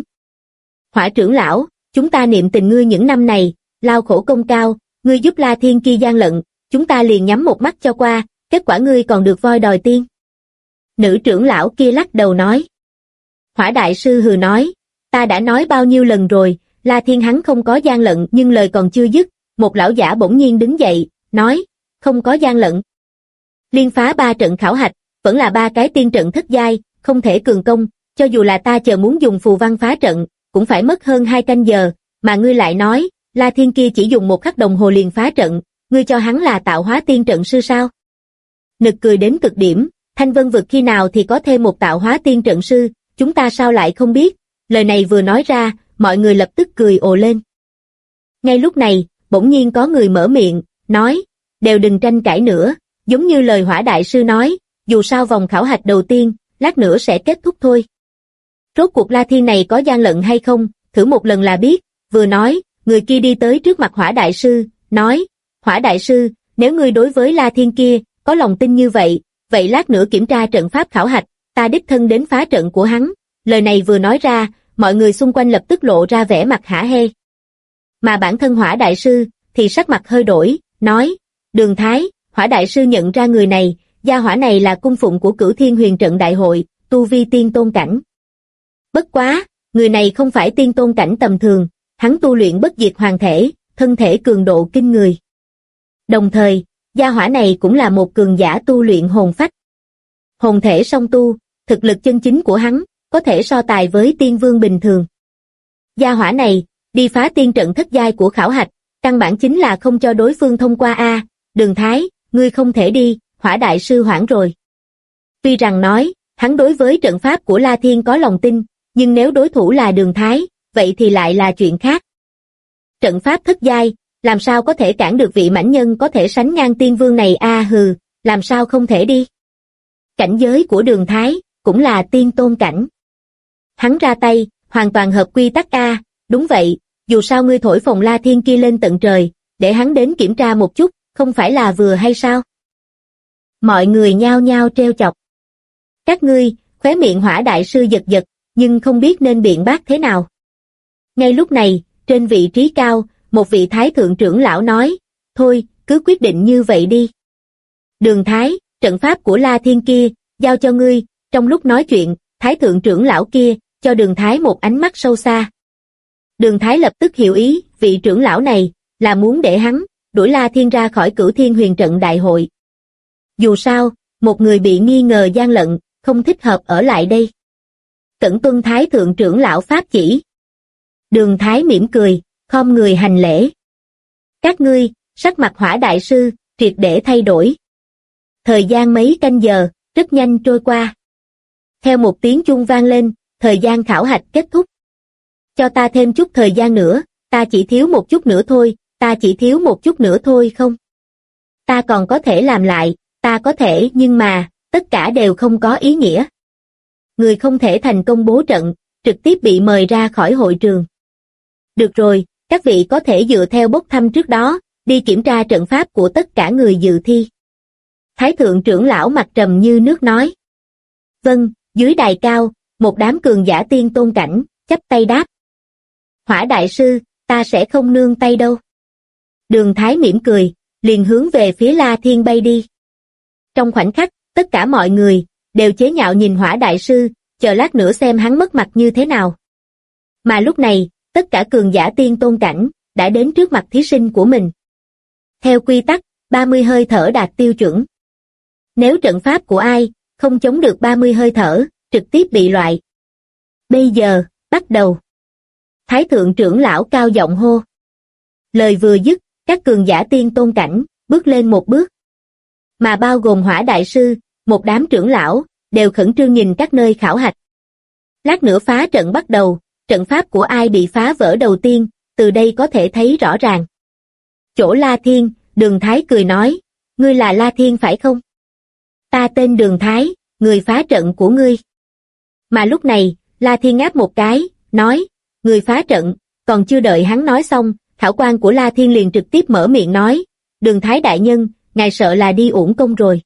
Hỏa trưởng lão, chúng ta niệm tình ngươi những năm này, lao khổ công cao, ngươi giúp La Thiên kia gian lận, chúng ta liền nhắm một mắt cho qua, kết quả ngươi còn được voi đòi tiên. Nữ trưởng lão kia lắc đầu nói. Hỏa Đại Sư hừ nói, ta đã nói bao nhiêu lần rồi, La Thiên hắn không có gian lận, nhưng lời còn chưa dứt, một lão giả bỗng nhiên đứng dậy, nói, không có gian lận. Liên phá 3 trận khảo hạch, vẫn là 3 cái tiên trận thất giai, không thể cường công, cho dù là ta chờ muốn dùng phù văn phá trận, cũng phải mất hơn 2 canh giờ, mà ngươi lại nói, La Thiên kia chỉ dùng 1 khắc đồng hồ liền phá trận, ngươi cho hắn là tạo hóa tiên trận sư sao? Nực cười đến cực điểm, Thanh Vân vực khi nào thì có thêm một tạo hóa tiên trận sư, chúng ta sao lại không biết? Lời này vừa nói ra, mọi người lập tức cười ồ lên. Ngay lúc này, bỗng nhiên có người mở miệng, nói, đều đừng tranh cãi nữa, giống như lời Hỏa Đại Sư nói, dù sao vòng khảo hạch đầu tiên, lát nữa sẽ kết thúc thôi. Rốt cuộc La Thiên này có gian lận hay không, thử một lần là biết. Vừa nói, người kia đi tới trước mặt Hỏa Đại Sư, nói, Hỏa Đại Sư, nếu ngươi đối với La Thiên kia, có lòng tin như vậy, vậy lát nữa kiểm tra trận pháp khảo hạch, ta đích thân đến phá trận của hắn. Lời này vừa nói ra, mọi người xung quanh lập tức lộ ra vẻ mặt hả hê. Mà bản thân Hỏa Đại Sư, thì sắc mặt hơi đổi, nói, Đường Thái, Hỏa Đại Sư nhận ra người này, gia hỏa này là cung phụng của Cửu Thiên Huyền Trận Đại hội, tu vi tiên tôn cảnh. Bất quá, người này không phải tiên tôn cảnh tầm thường, hắn tu luyện bất diệt hoàng thể, thân thể cường độ kinh người. Đồng thời, gia hỏa này cũng là một cường giả tu luyện hồn phách. Hồn thể song tu, thực lực chân chính của hắn, có thể so tài với tiên vương bình thường. Gia hỏa này, đi phá tiên trận thất giai của khảo hạch, căn bản chính là không cho đối phương thông qua a. Đường Thái, ngươi không thể đi, Hỏa Đại Sư hoảng rồi. Tuy rằng nói, hắn đối với trận pháp của La Thiên có lòng tin, nhưng nếu đối thủ là Đường Thái, vậy thì lại là chuyện khác. Trận pháp thất giai, làm sao có thể cản được vị mãnh nhân có thể sánh ngang tiên vương này a hừ, làm sao không thể đi. Cảnh giới của Đường Thái, cũng là tiên tôn cảnh. Hắn ra tay, hoàn toàn hợp quy tắc a, đúng vậy, dù sao ngươi thổi phồng La Thiên kia lên tận trời, để hắn đến kiểm tra một chút, không phải là vừa hay sao? Mọi người nhao nhao trêu chọc. Các ngươi, khóe miệng Hỏa Đại Sư giật giật, nhưng không biết nên biện bác thế nào. Ngay lúc này, trên vị trí cao, một vị Thái Thượng trưởng lão nói, thôi, cứ quyết định như vậy đi. Đường Thái, trận pháp của La Thiên kia, giao cho ngươi. Trong lúc nói chuyện, Thái Thượng trưởng lão kia, cho Đường Thái một ánh mắt sâu xa. Đường Thái lập tức hiểu ý, vị trưởng lão này là muốn để hắn đuổi La Thiên ra khỏi Cửu Thiên Huyền Trận đại hội. Dù sao, một người bị nghi ngờ gian lận, không thích hợp ở lại đây. Cẩn tuân Thái thượng trưởng lão pháp chỉ. Đường Thái mỉm cười, khom người hành lễ. Các ngươi, sắc mặt Hỏa đại sư triệt để thay đổi. Thời gian mấy canh giờ rất nhanh trôi qua. Theo một tiếng chuông vang lên, thời gian khảo hạch kết thúc. Cho ta thêm chút thời gian nữa, ta chỉ thiếu một chút nữa thôi, ta chỉ thiếu một chút nữa thôi không? Ta còn có thể làm lại, ta có thể, nhưng mà, tất cả đều không có ý nghĩa. Người không thể thành công bố trận, trực tiếp bị mời ra khỏi hội trường. Được rồi, các vị có thể dựa theo bốc thăm trước đó, đi kiểm tra trận pháp của tất cả người dự thi. Thái thượng trưởng lão mặt trầm như nước nói. Vâng, dưới đài cao, một đám cường giả tiên tôn cảnh, chắp tay đáp. Hỏa đại sư, ta sẽ không nương tay đâu. Đường Thái mỉm cười, liền hướng về phía La Thiên bay đi. Trong khoảnh khắc, tất cả mọi người đều chế nhạo nhìn Hỏa đại sư, chờ lát nữa xem hắn mất mặt như thế nào. Mà lúc này, tất cả cường giả tiên tôn cảnh đã đến trước mặt thí sinh của mình. Theo quy tắc, 30 hơi thở đạt tiêu chuẩn. Nếu trận pháp của ai không chống được 30 hơi thở, trực tiếp bị loại. Bây giờ, bắt đầu. Thái thượng trưởng lão cao giọng hô. Lời vừa dứt, các cường giả tiên tôn cảnh bước lên một bước. Mà bao gồm Hỏa đại sư, một đám trưởng lão đều khẩn trương nhìn các nơi khảo hạch. Lát nữa phá trận bắt đầu, trận pháp của ai bị phá vỡ đầu tiên, từ đây có thể thấy rõ ràng. Chỗ La Thiên, Đường Thái cười nói, ngươi là La Thiên phải không? Ta tên Đường Thái, người phá trận của ngươi. Mà lúc này, La Thiên ngáp một cái, nói, người phá trận, còn chưa đợi hắn nói xong, khảo quan của La Thiên liền trực tiếp mở miệng nói, Đường Thái đại nhân, ngài sợ là đi uổng công rồi.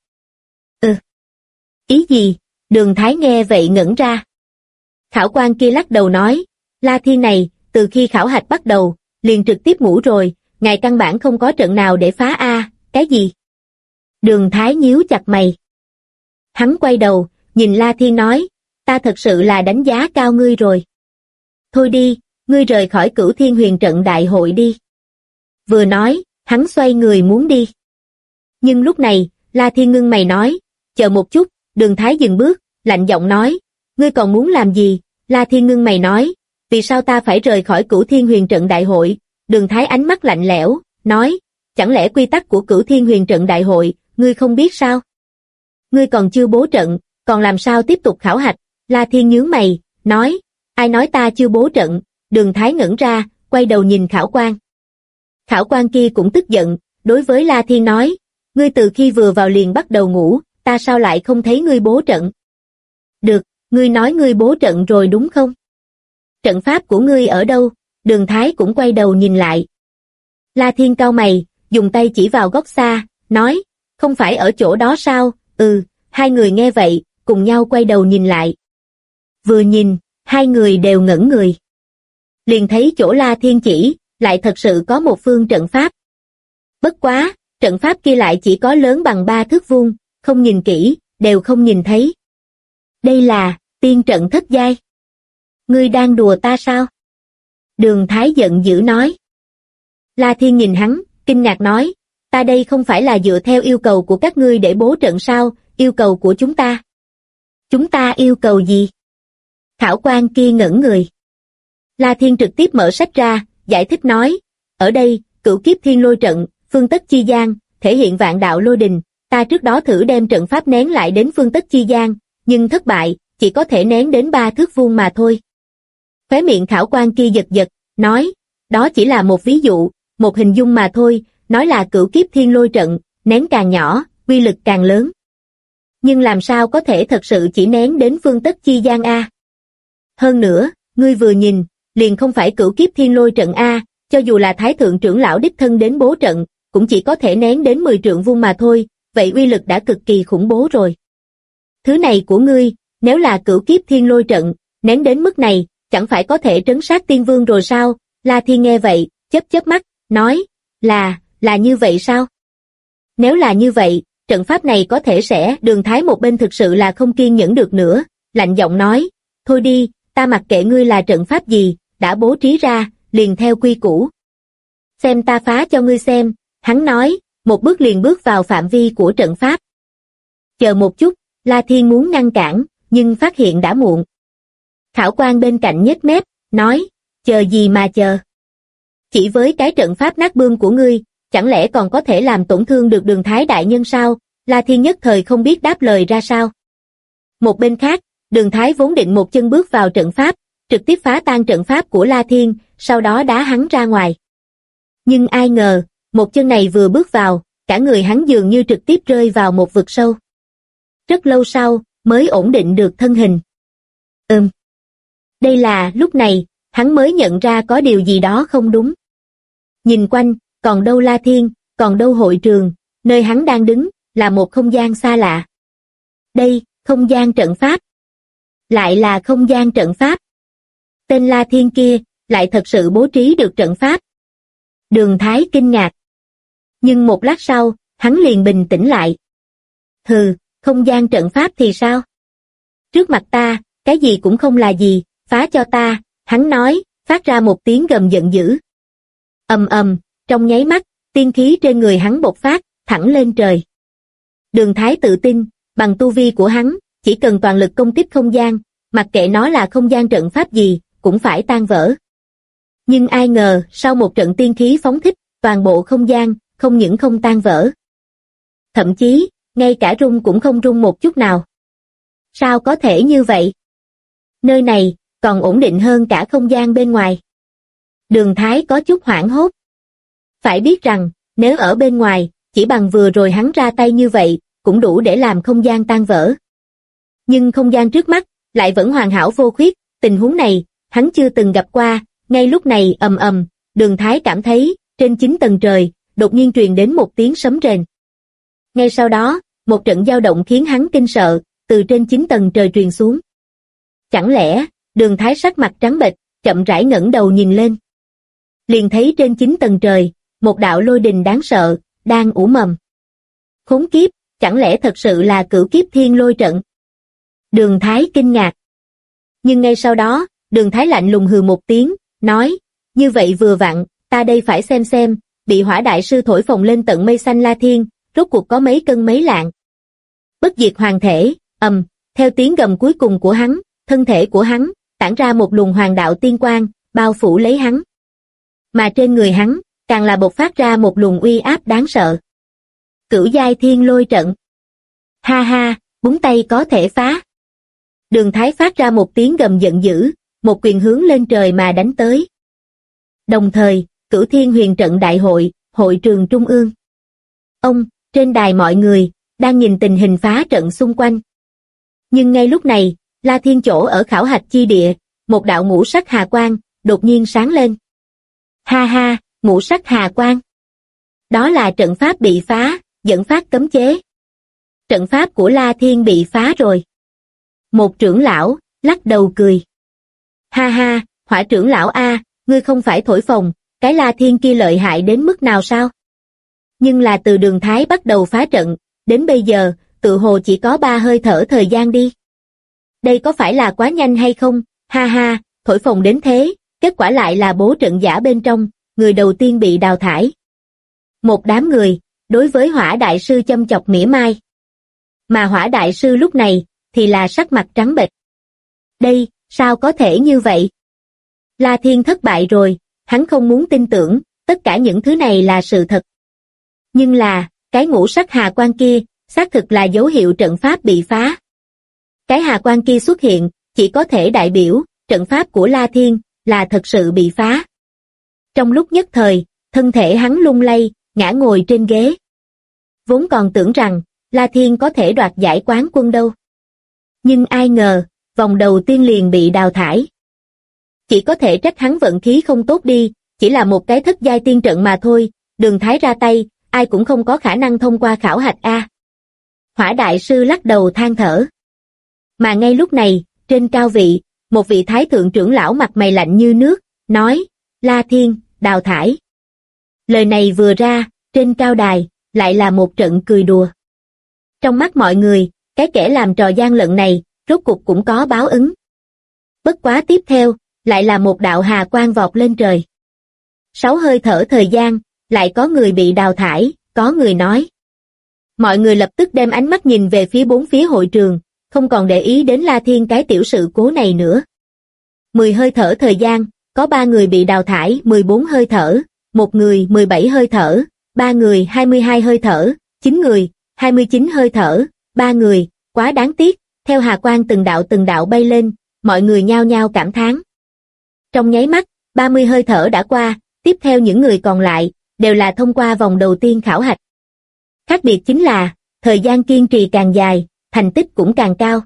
Ý gì? Đường Thái nghe vậy ngẩn ra. Khảo quan kia lắc đầu nói, La Thiên này, từ khi khảo hạch bắt đầu, liền trực tiếp ngủ rồi, ngài căn bản không có trận nào để phá a, cái gì? Đường Thái nhíu chặt mày. Hắn quay đầu, nhìn La Thiên nói, ta thật sự là đánh giá cao ngươi rồi. Thôi đi, ngươi rời khỏi Cửu Thiên Huyền Trận đại hội đi. Vừa nói, hắn xoay người muốn đi. Nhưng lúc này, La Thiên ngưng mày nói, chờ một chút, Đường Thái dừng bước, lạnh giọng nói, ngươi còn muốn làm gì? La Thiên ngưng mày nói, vì sao ta phải rời khỏi Cửu Thiên Huyền Trận đại hội? Đường Thái ánh mắt lạnh lẽo, nói, chẳng lẽ quy tắc của Cửu Thiên Huyền Trận đại hội, ngươi không biết sao? Ngươi còn chưa bố trận, còn làm sao tiếp tục khảo hạch? La Thiên nhướng mày, nói, ai nói ta chưa bố trận? Đường Thái ngẩn ra, quay đầu nhìn khảo quan. Khảo quan kia cũng tức giận, đối với La Thiên nói, ngươi từ khi vừa vào liền bắt đầu ngủ, ta sao lại không thấy ngươi bố trận? Được, ngươi nói ngươi bố trận rồi đúng không? Trận pháp của ngươi ở đâu? Đường Thái cũng quay đầu nhìn lại. La Thiên cau mày, dùng tay chỉ vào góc xa, nói, không phải ở chỗ đó sao? Hai người nghe vậy, cùng nhau quay đầu nhìn lại. Vừa nhìn, hai người đều ngẩn người. Liền thấy chỗ La Thiên chỉ, lại thật sự có một phương trận pháp. Bất quá, trận pháp kia lại chỉ có lớn bằng 3 thước vuông, không nhìn kỹ, đều không nhìn thấy. Đây là tiên trận thất giai. Ngươi đang đùa ta sao? Đường Thái giận dữ nói. La Thiên nhìn hắn, kinh ngạc nói, ta đây không phải là dựa theo yêu cầu của các ngươi để bố trận sao, yêu cầu của chúng ta. Chúng ta yêu cầu gì? Khảo quan kia ngẩn người. La Thiên trực tiếp mở sách ra, giải thích nói, ở đây, Cửu Kiếp Thiên Lôi trận, phương tất chi gian, thể hiện vạn đạo lôi đình, ta trước đó thử đem trận pháp nén lại đến phương tất chi gian, nhưng thất bại, chỉ có thể nén đến 3 thước vuông mà thôi. Khóe miệng khảo quan kia giật giật, nói, đó chỉ là một ví dụ, một hình dung mà thôi, nói là Cửu Kiếp Thiên Lôi trận, nén càng nhỏ, uy lực càng lớn. Nhưng làm sao có thể thật sự chỉ nén đến phương tất chi gian a? Hơn nữa, ngươi vừa nhìn, liền không phải Cửu Kiếp Thiên Lôi trận a, cho dù là Thái thượng trưởng lão đích thân đến bố trận, cũng chỉ có thể nén đến 10 trượng vuông mà thôi, vậy uy lực đã cực kỳ khủng bố rồi. Thứ này của ngươi, nếu là Cửu Kiếp Thiên Lôi trận, nén đến mức này, chẳng phải có thể trấn sát tiên vương rồi sao? La Thiên nghe vậy, chớp mắt, nói, là như vậy sao? Nếu là như vậy, trận pháp này có thể sẽ. Đường Thái một bên thực sự là không kiên nhẫn được nữa, lạnh giọng nói, thôi đi, ta mặc kệ ngươi là trận pháp gì, đã bố trí ra, liền theo quy củ. Xem ta phá cho ngươi xem, hắn nói, một bước liền bước vào phạm vi của trận pháp. Chờ một chút, La Thiên muốn ngăn cản, nhưng phát hiện đã muộn. Khảo quan bên cạnh nhếch mép, nói, chờ gì mà chờ. Chỉ với cái trận pháp nát bươm của ngươi, chẳng lẽ còn có thể làm tổn thương được Đường Thái đại nhân sao? La Thiên nhất thời không biết đáp lời ra sao. Một bên khác, Đường Thái vốn định một chân bước vào trận pháp, trực tiếp phá tan trận pháp của La Thiên, sau đó đá hắn ra ngoài. Nhưng ai ngờ, một chân này vừa bước vào, cả người hắn dường như trực tiếp rơi vào một vực sâu. Rất lâu sau, mới ổn định được thân hình. Đây là, lúc này, hắn mới nhận ra có điều gì đó không đúng. Nhìn quanh, còn đâu La Thiên, còn đâu hội trường, nơi hắn đang đứng, là một không gian xa lạ. Đây, không gian trận pháp. Lại là không gian trận pháp. Tên La Thiên kia, lại thật sự bố trí được trận pháp. Đường Thái kinh ngạc. Nhưng một lát sau, hắn liền bình tĩnh lại. Hừ, không gian trận pháp thì sao? Trước mặt ta, cái gì cũng không là gì, phá cho ta, hắn nói, phát ra một tiếng gầm giận dữ. Trong nháy mắt, tiên khí trên người hắn bộc phát, thẳng lên trời. Đường Thái tự tin, bằng tu vi của hắn, chỉ cần toàn lực công kích không gian, mặc kệ nó là không gian trận pháp gì, cũng phải tan vỡ. Nhưng ai ngờ, sau một trận tiên khí phóng thích, toàn bộ không gian, không những không tan vỡ. Thậm chí, ngay cả rung cũng không rung một chút nào. Sao có thể như vậy? Nơi này, còn ổn định hơn cả không gian bên ngoài. Đường Thái có chút hoảng hốt. Phải biết rằng, nếu ở bên ngoài, chỉ bằng vừa rồi hắn ra tay như vậy, cũng đủ để làm không gian tan vỡ. Nhưng không gian trước mắt, lại vẫn hoàn hảo vô khuyết, tình huống này, hắn chưa từng gặp qua, ngay lúc này Đường Thái cảm thấy, trên 9 tầng trời, đột nhiên truyền đến một tiếng sấm rền. Ngay sau đó, một trận dao động khiến hắn kinh sợ, từ trên 9 tầng trời truyền xuống. Chẳng lẽ, Đường Thái sắc mặt trắng bệch, chậm rãi ngẩng đầu nhìn lên. Liền thấy trên 9 tầng trời, một đạo lôi đình đáng sợ, đang ủ mầm. Khốn kiếp, chẳng lẽ thật sự là cửu kiếp thiên lôi trận? Đường Thái kinh ngạc. Nhưng ngay sau đó, Đường Thái lạnh lùng hừ một tiếng, nói, như vậy vừa vặn, ta đây phải xem, bị Hỏa đại sư thổi phồng lên tận mây xanh La Thiên, rốt cuộc có mấy cân mấy lạng. Bất diệt hoàng thể, theo tiếng gầm cuối cùng của hắn, thân thể của hắn, tản ra một luồng hoàng đạo tiên quang, bao phủ lấy hắn. Mà trên người hắn, càng là bộc phát ra một luồng uy áp đáng sợ. Cửu giai thiên lôi trận. Ha ha, búng tay có thể phá. Đường Thái phát ra một tiếng gầm giận dữ, một quyền hướng lên trời mà đánh tới. Đồng thời, Cửu Thiên Huyền Trận Đại hội, hội trường trung ương. Trên đài mọi người, đang nhìn tình hình phá trận xung quanh. Nhưng ngay lúc này, La Thiên chỗ ở khảo hạch chi địa, một đạo ngũ sắc hà quang, đột nhiên sáng lên. Ha ha, ngũ sắc hà quang. Đó là trận pháp bị phá, dẫn phát cấm chế. Trận pháp của La Thiên bị phá rồi. Một trưởng lão, lắc đầu cười. Ha ha, Hỏa trưởng lão A, ngươi không phải thổi phồng, cái La Thiên kia lợi hại đến mức nào sao? Nhưng là từ Đường Thái bắt đầu phá trận, đến bây giờ, tự hồ chỉ có 3 hơi thở thời gian đi. Đây có phải là quá nhanh hay không? Ha ha, thổi phồng đến thế, kết quả lại là bố trận giả bên trong, người đầu tiên bị đào thải. Một đám người, đối với Hỏa đại sư châm chọc mỉa mai. Mà Hỏa đại sư lúc này, thì là sắc mặt trắng bệch. Đây, sao có thể như vậy? La Thiên thất bại rồi, hắn không muốn tin tưởng, tất cả những thứ này là sự thật. Nhưng là, cái ngũ sắc hà quang kia, xác thực là dấu hiệu trận pháp bị phá. Cái hà quang kia xuất hiện, chỉ có thể đại biểu, trận pháp của La Thiên, là thật sự bị phá. Trong lúc nhất thời, thân thể hắn lung lay, ngã ngồi trên ghế. Vốn còn tưởng rằng, La Thiên có thể đoạt giải quán quân đâu. Nhưng ai ngờ, vòng đầu tiên liền bị đào thải. Chỉ có thể trách hắn vận khí không tốt đi, chỉ là một cái thất giai tiên trận mà thôi, Đường Thái ra tay, ai cũng không có khả năng thông qua khảo hạch A. Hỏa đại sư lắc đầu than thở. Mà ngay lúc này, trên cao vị, một vị thái thượng trưởng lão mặt mày lạnh như nước, nói, La Thiên, đào thải. Lời này vừa ra, trên cao đài, lại là một trận cười đùa. Trong mắt mọi người, cái kẻ làm trò gian lận này, rốt cục cũng có báo ứng. Bất quá tiếp theo, lại là một đạo hà quang vọt lên trời. 6 hơi thở thời gian, lại có người bị đào thải, có người nói. Mọi người lập tức đem ánh mắt nhìn về phía bốn phía hội trường, không còn để ý đến La Thiên cái tiểu sự cố này nữa. 10 hơi thở thời gian, có 3 người bị đào thải, 14 hơi thở, 1 người 17 hơi thở, 3 người 22 hơi thở, 9 người 29 hơi thở, 3 người, quá đáng tiếc. Theo hà quang từng đạo bay lên, mọi người nhao nhao cảm thán. Trong nháy mắt, 30 hơi thở đã qua, tiếp theo những người còn lại, đều là thông qua vòng đầu tiên khảo hạch. Khác biệt chính là, thời gian kiên trì càng dài, thành tích cũng càng cao.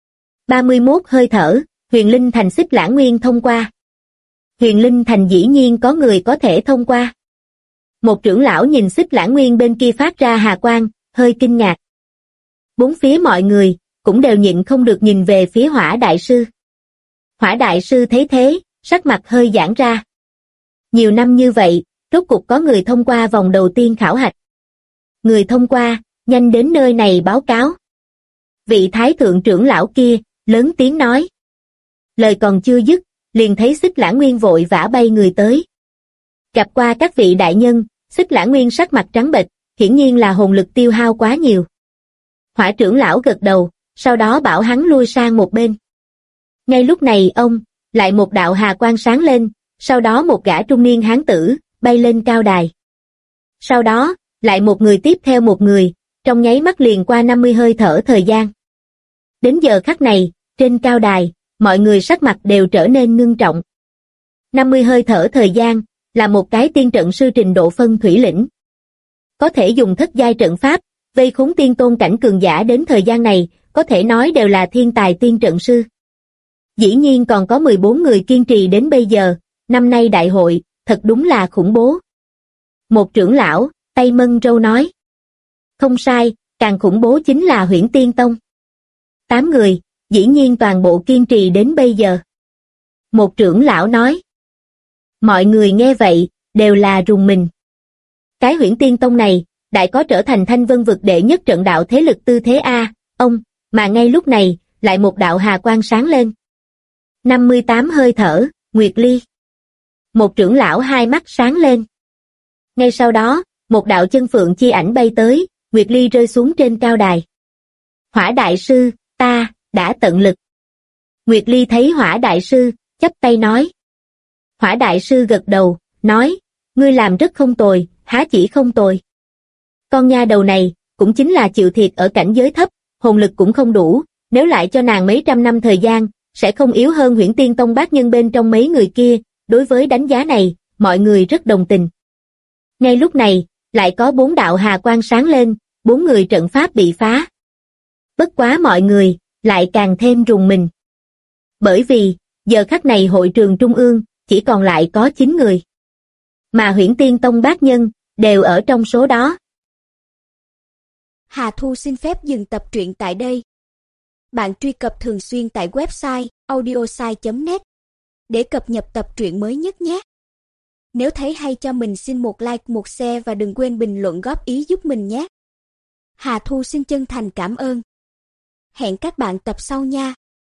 31 hơi thở, Huyền Linh Thành Xích Lãng Nguyên thông qua. Huyền Linh Thành dĩ nhiên có người có thể thông qua. Một trưởng lão nhìn Xích Lãng Nguyên bên kia phát ra hà quang, hơi kinh ngạc. Bốn phía mọi người, cũng đều nhịn không được nhìn về phía Hỏa Đại Sư. Hỏa Đại Sư thấy thế, sắc mặt hơi giãn ra. Nhiều năm như vậy, rốt cục có người thông qua vòng đầu tiên khảo hạch. Người thông qua, nhanh đến nơi này báo cáo. Vị Thái Thượng trưởng lão kia, lớn tiếng nói. Lời còn chưa dứt, liền thấy Xích Lãng Nguyên vội vã bay người tới. Gặp qua các vị đại nhân, Xích Lãng Nguyên sắc mặt trắng bệch, hiển nhiên là hồn lực tiêu hao quá nhiều. Hỏa trưởng lão gật đầu, sau đó bảo hắn lui sang một bên. Ngay lúc này lại một đạo hà quang sáng lên, sau đó một gã trung niên hán tử, bay lên cao đài. Sau đó, lại một người tiếp theo một người, trong nháy mắt liền qua 50 hơi thở thời gian. Đến giờ khắc này, trên cao đài, mọi người sắc mặt đều trở nên ngưng trọng. 50 hơi thở thời gian, là một cái tiên trận sư trình độ phân thủy lĩnh. Có thể dùng thất giai trận pháp, vây khốn tiên tôn cảnh cường giả đến thời gian này, có thể nói đều là thiên tài tiên trận sư. Dĩ nhiên còn có 14 người kiên trì đến bây giờ, năm nay đại hội, thật đúng là khủng bố. Một trưởng lão, tay mân râu nói. Không sai, càng khủng bố chính là Huyễn Tiên Tông. 8 người, dĩ nhiên toàn bộ kiên trì đến bây giờ. Một trưởng lão nói. Mọi người nghe vậy, đều là rùng mình. Cái Huyễn Tiên Tông này, đại có trở thành Thanh Vân vực đệ nhất trận đạo thế lực tư thế A, mà ngay lúc này, lại một đạo hà quang sáng lên. 58 hơi thở, Nguyệt Ly. Một trưởng lão hai mắt sáng lên. Ngay sau đó, một đạo chân phượng chi ảnh bay tới, Nguyệt Ly rơi xuống trên cao đài. Hỏa Đại Sư, ta, đã tận lực. Nguyệt Ly thấy Hỏa Đại Sư, chắp tay nói. Hỏa Đại Sư gật đầu, nói, ngươi làm rất không tồi, há chỉ không tồi. Con nha đầu này, cũng chính là chịu thiệt ở cảnh giới thấp, hồn lực cũng không đủ, nếu lại cho nàng mấy trăm năm thời gian, sẽ không yếu hơn Huyễn Tiên Tông bát nhân bên trong mấy người kia. Đối với đánh giá này, mọi người rất đồng tình. Ngay lúc này, lại có 4 đạo hà quang sáng lên, 4 người trận pháp bị phá. Bất quá mọi người, lại càng thêm rùng mình. Bởi vì, giờ khắc này hội trường trung ương, chỉ còn lại có 9 người. Mà Huyễn Tiên Tông bát nhân, đều ở trong số đó. Hà Thu xin phép dừng tập truyện tại đây. Bạn truy cập thường xuyên tại website audiosai.net để cập nhật tập truyện mới nhất nhé. Nếu thấy hay cho mình xin một like, một share và đừng quên bình luận góp ý giúp mình nhé. Hà Thu xin chân thành cảm ơn. Hẹn các bạn tập sau nha.